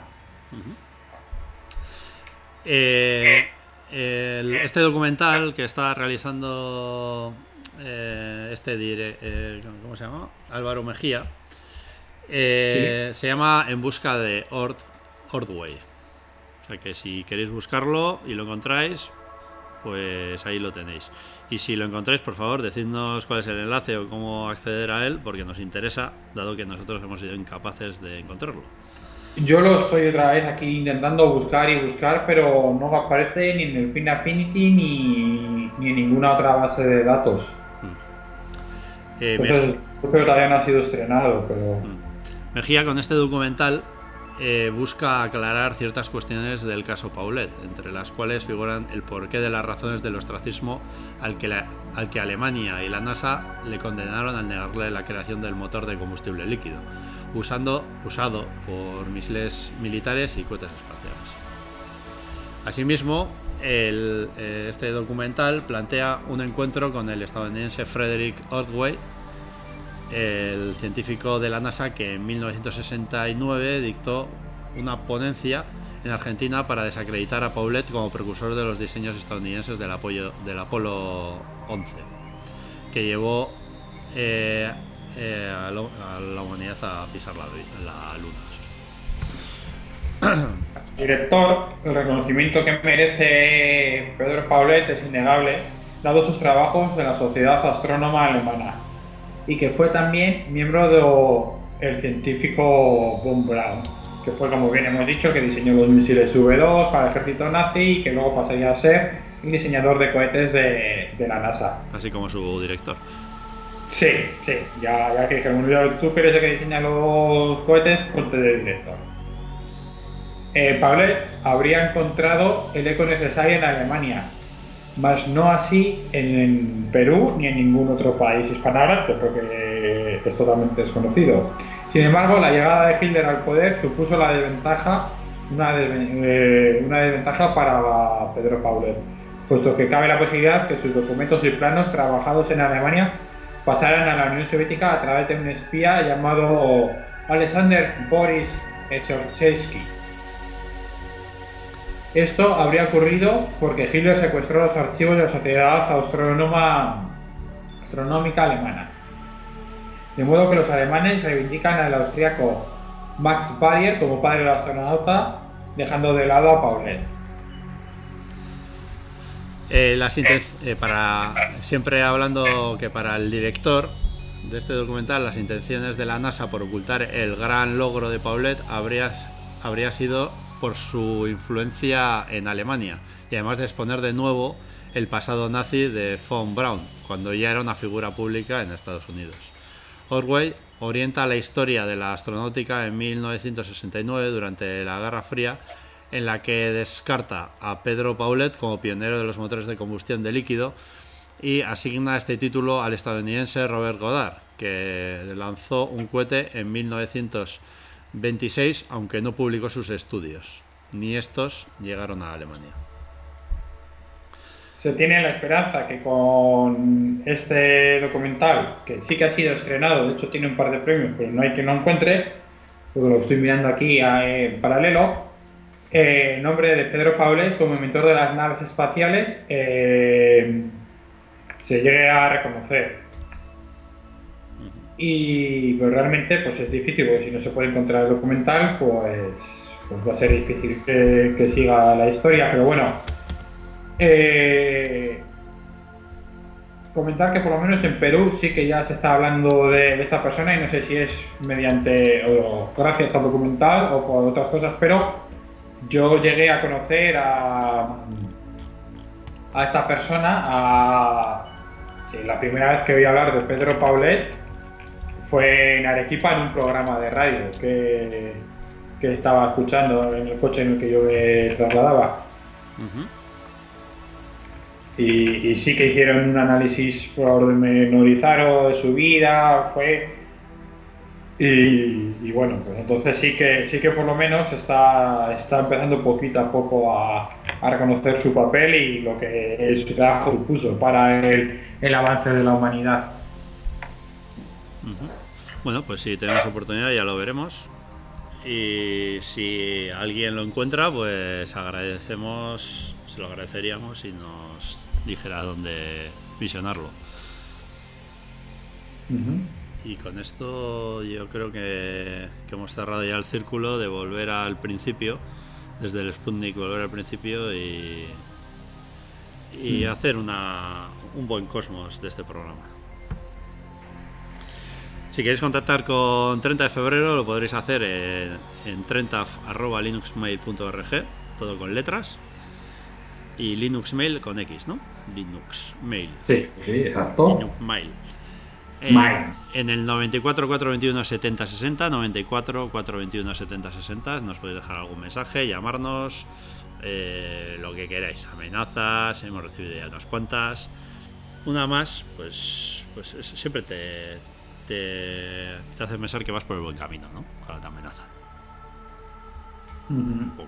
[SPEAKER 2] Eh, el- este documental que está realizando eh, este dire, eh, ¿cómo se llama? Álvaro Mejía, eh, se llama En busca de Ord, Ordway. O sea que si queréis buscarlo y lo encontráis, pues ahí lo tenéis. Y si lo encontráis, por favor, decidnos cuál es el enlace o cómo acceder a él, porque nos interesa, dado que nosotros hemos sido incapaces de encontrarlo.
[SPEAKER 3] Yo lo estoy otra vez aquí intentando buscar y buscar, pero no me aparece ni en el Final Affinity ni, ni en ninguna otra base de datos.
[SPEAKER 2] Eh,
[SPEAKER 3] Entonces, creo que todavía no ha sido estrenado, pero...
[SPEAKER 2] Mejía con este documental eh, busca aclarar ciertas cuestiones del caso Paulet, entre las cuales figuran el porqué de las razones del ostracismo al que, la, al que Alemania y la NASA le condenaron al negarle la creación del motor de combustible líquido, usando, usado por misiles militares y cohetes espaciales. Asimismo, el, eh, este documental plantea un encuentro con el estadounidense Frederick Ordway, el científico de la NASA que en mil novecientos sesenta y nueve dictó una ponencia en Argentina para desacreditar a Paulet como precursor de los diseños estadounidenses del, apoyo, del Apolo once, que llevó eh, eh, a, lo, a la humanidad a pisar la, la Luna.
[SPEAKER 3] Director, el reconocimiento que merece Pedro Paulet es innegable, dado sus trabajos de la Sociedad Astrónoma Alemana, y que fue también miembro del científico von Braun, que fue, como bien hemos dicho, que diseñó los misiles V dos para el ejército nazi y que luego pasaría a ser el diseñador de cohetes de, de la NASA.
[SPEAKER 2] Así como su director.
[SPEAKER 3] Sí, sí, ya, ya que dijeron, tú que eres el que diseña los cohetes, ponte de director. Eh, Paulet habría encontrado el eco necesario en Alemania, mas no así en, en Perú ni en ningún otro país hispanohablante, porque es totalmente desconocido. Sin embargo, la llegada de Hitler al poder supuso la desventaja, una, desven, eh, una desventaja para Pedro Paulet, puesto que cabe la posibilidad que sus documentos y planos trabajados en Alemania pasaran a la Unión Soviética a través de un espía llamado Alexander Boris Echorchevsky. Esto habría ocurrido porque Hitler secuestró los archivos de la Sociedad Astronoma, Astronómica Alemana. De modo que los alemanes reivindican al austríaco Max Bayer como padre del astronauta, dejando de lado a Paulet.
[SPEAKER 2] Eh, las eh, para siempre hablando que para el director de este documental, las intenciones de la NASA por ocultar el gran logro de Paulet habría, habría sido por su influencia en Alemania y además de exponer de nuevo el pasado nazi de von Braun, cuando ya era una figura pública en Estados Unidos. Ordway orienta la historia de la astronáutica en mil novecientos sesenta y nueve durante la Guerra Fría, en la que descarta a Pedro Paulet como pionero de los motores de combustión de líquido y asigna este título al estadounidense Robert Goddard, que lanzó un cohete en mil novecientos veintiséis, aunque no publicó sus estudios, ni estos llegaron a Alemania.
[SPEAKER 3] Se tiene la esperanza que con este documental, que sí que ha sido estrenado, de hecho tiene un par de premios, pero no hay quien lo encuentre, porque lo estoy mirando aquí en paralelo, eh, el nombre de Pedro Paulet como inventor de las naves espaciales eh, se llegue a reconocer. Y pues realmente pues es difícil, porque si no se puede encontrar el documental, pues, pues va a ser difícil que, que siga la historia, pero bueno, eh, comentar que por lo menos en Perú sí que ya se está hablando de, de esta persona, y no sé si es mediante o gracias al documental o por otras cosas, pero yo llegué a conocer a, a esta persona, a, la primera vez que oí hablar de Pedro Paulet fue en Arequipa, en un programa de radio que, que estaba escuchando en el coche en el que yo me trasladaba. Uh-huh. y, y sí que hicieron un análisis pormenorizado de su vida, fue y, y bueno, pues entonces sí que sí que por lo menos está, está empezando poquito a poco a, a reconocer su papel y lo que su trabajo supuso para el, el avance de la humanidad.
[SPEAKER 2] Uh-huh. Bueno, pues si tenemos oportunidad ya lo veremos, y si alguien lo encuentra, pues agradecemos, se lo agradeceríamos si nos dijera dónde visionarlo. Uh-huh. Y con esto yo creo que, que hemos cerrado ya el círculo de volver al principio, desde el Sputnik volver al principio y, y uh-huh. hacer una, un buen cosmos de este programa. Si queréis contactar con treinta de febrero, lo podréis hacer en, en treinta arroba linuxmail punto org, todo con letras. Y Linuxmail con X, ¿no? Linuxmail.
[SPEAKER 3] Sí, sí, exacto.
[SPEAKER 2] Linuxmail. Eh, en el noventa y cuatro, cuatrocientos veintiuno, setenta, sesenta, noventa y cuatro, cuatrocientos veintiuno, setenta, sesenta, nos podéis dejar algún mensaje, llamarnos, eh, lo que queráis. Amenazas, hemos recibido ya unas cuantas. Una más, pues, pues es, siempre te, te, te hace pensar que vas por el buen camino, ¿no? Cuando te amenazan.
[SPEAKER 3] Uh-huh.
[SPEAKER 2] Un poco.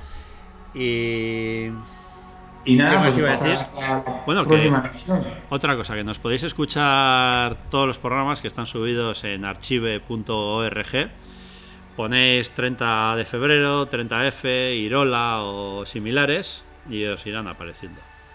[SPEAKER 2] Y...
[SPEAKER 3] Y nada,
[SPEAKER 2] ¿qué más
[SPEAKER 3] pues
[SPEAKER 2] iba a decir? Bueno, que otra cosa, que nos podéis escuchar todos los programas que están subidos en archive punto org. Ponéis treinta de febrero, treinta efe, Irola o similares y os irán apareciendo.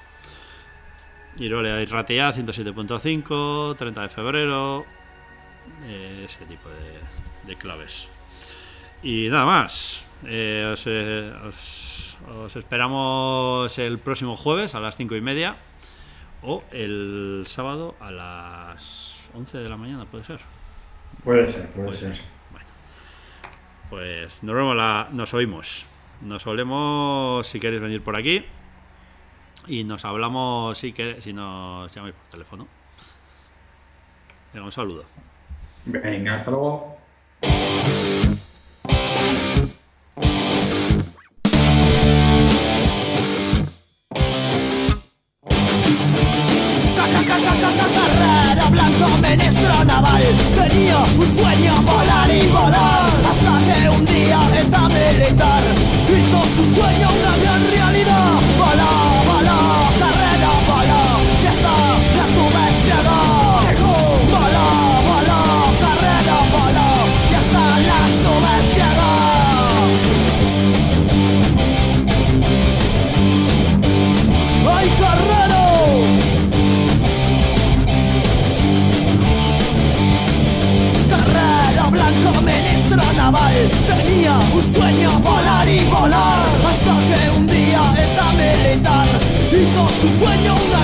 [SPEAKER 2] Irola y Ratea ciento siete punto cinco, treinta de febrero, eh, ese tipo de, de claves. Y nada más. Eh, os, eh, os Os esperamos el próximo jueves a las cinco y media o el sábado a las once de la mañana, ¿puede ser?
[SPEAKER 3] Puede ser, puede, puede ser. ser.
[SPEAKER 2] Bueno, pues nos vemos, la, nos oímos. Nos olemos si queréis venir por aquí y nos hablamos si, que, si nos llamáis por teléfono. Venga, un saludo.
[SPEAKER 3] Venga, hasta luego.
[SPEAKER 1] Carrera blanco, ministro naval. Tenía un sueño, volar y volar. Hasta que un día ETA militar hizo su sueño una gran realidad. Volá, volá, carrera, volá. Y esta ya tu vez llegó. Volá, volá, carrera, volá. Y esta ya tu vez llegó. ¡Ay, carrero! Blanco, ministro naval. Tenía un sueño, volar y volar. Hasta que un día ETA militar hizo su sueño una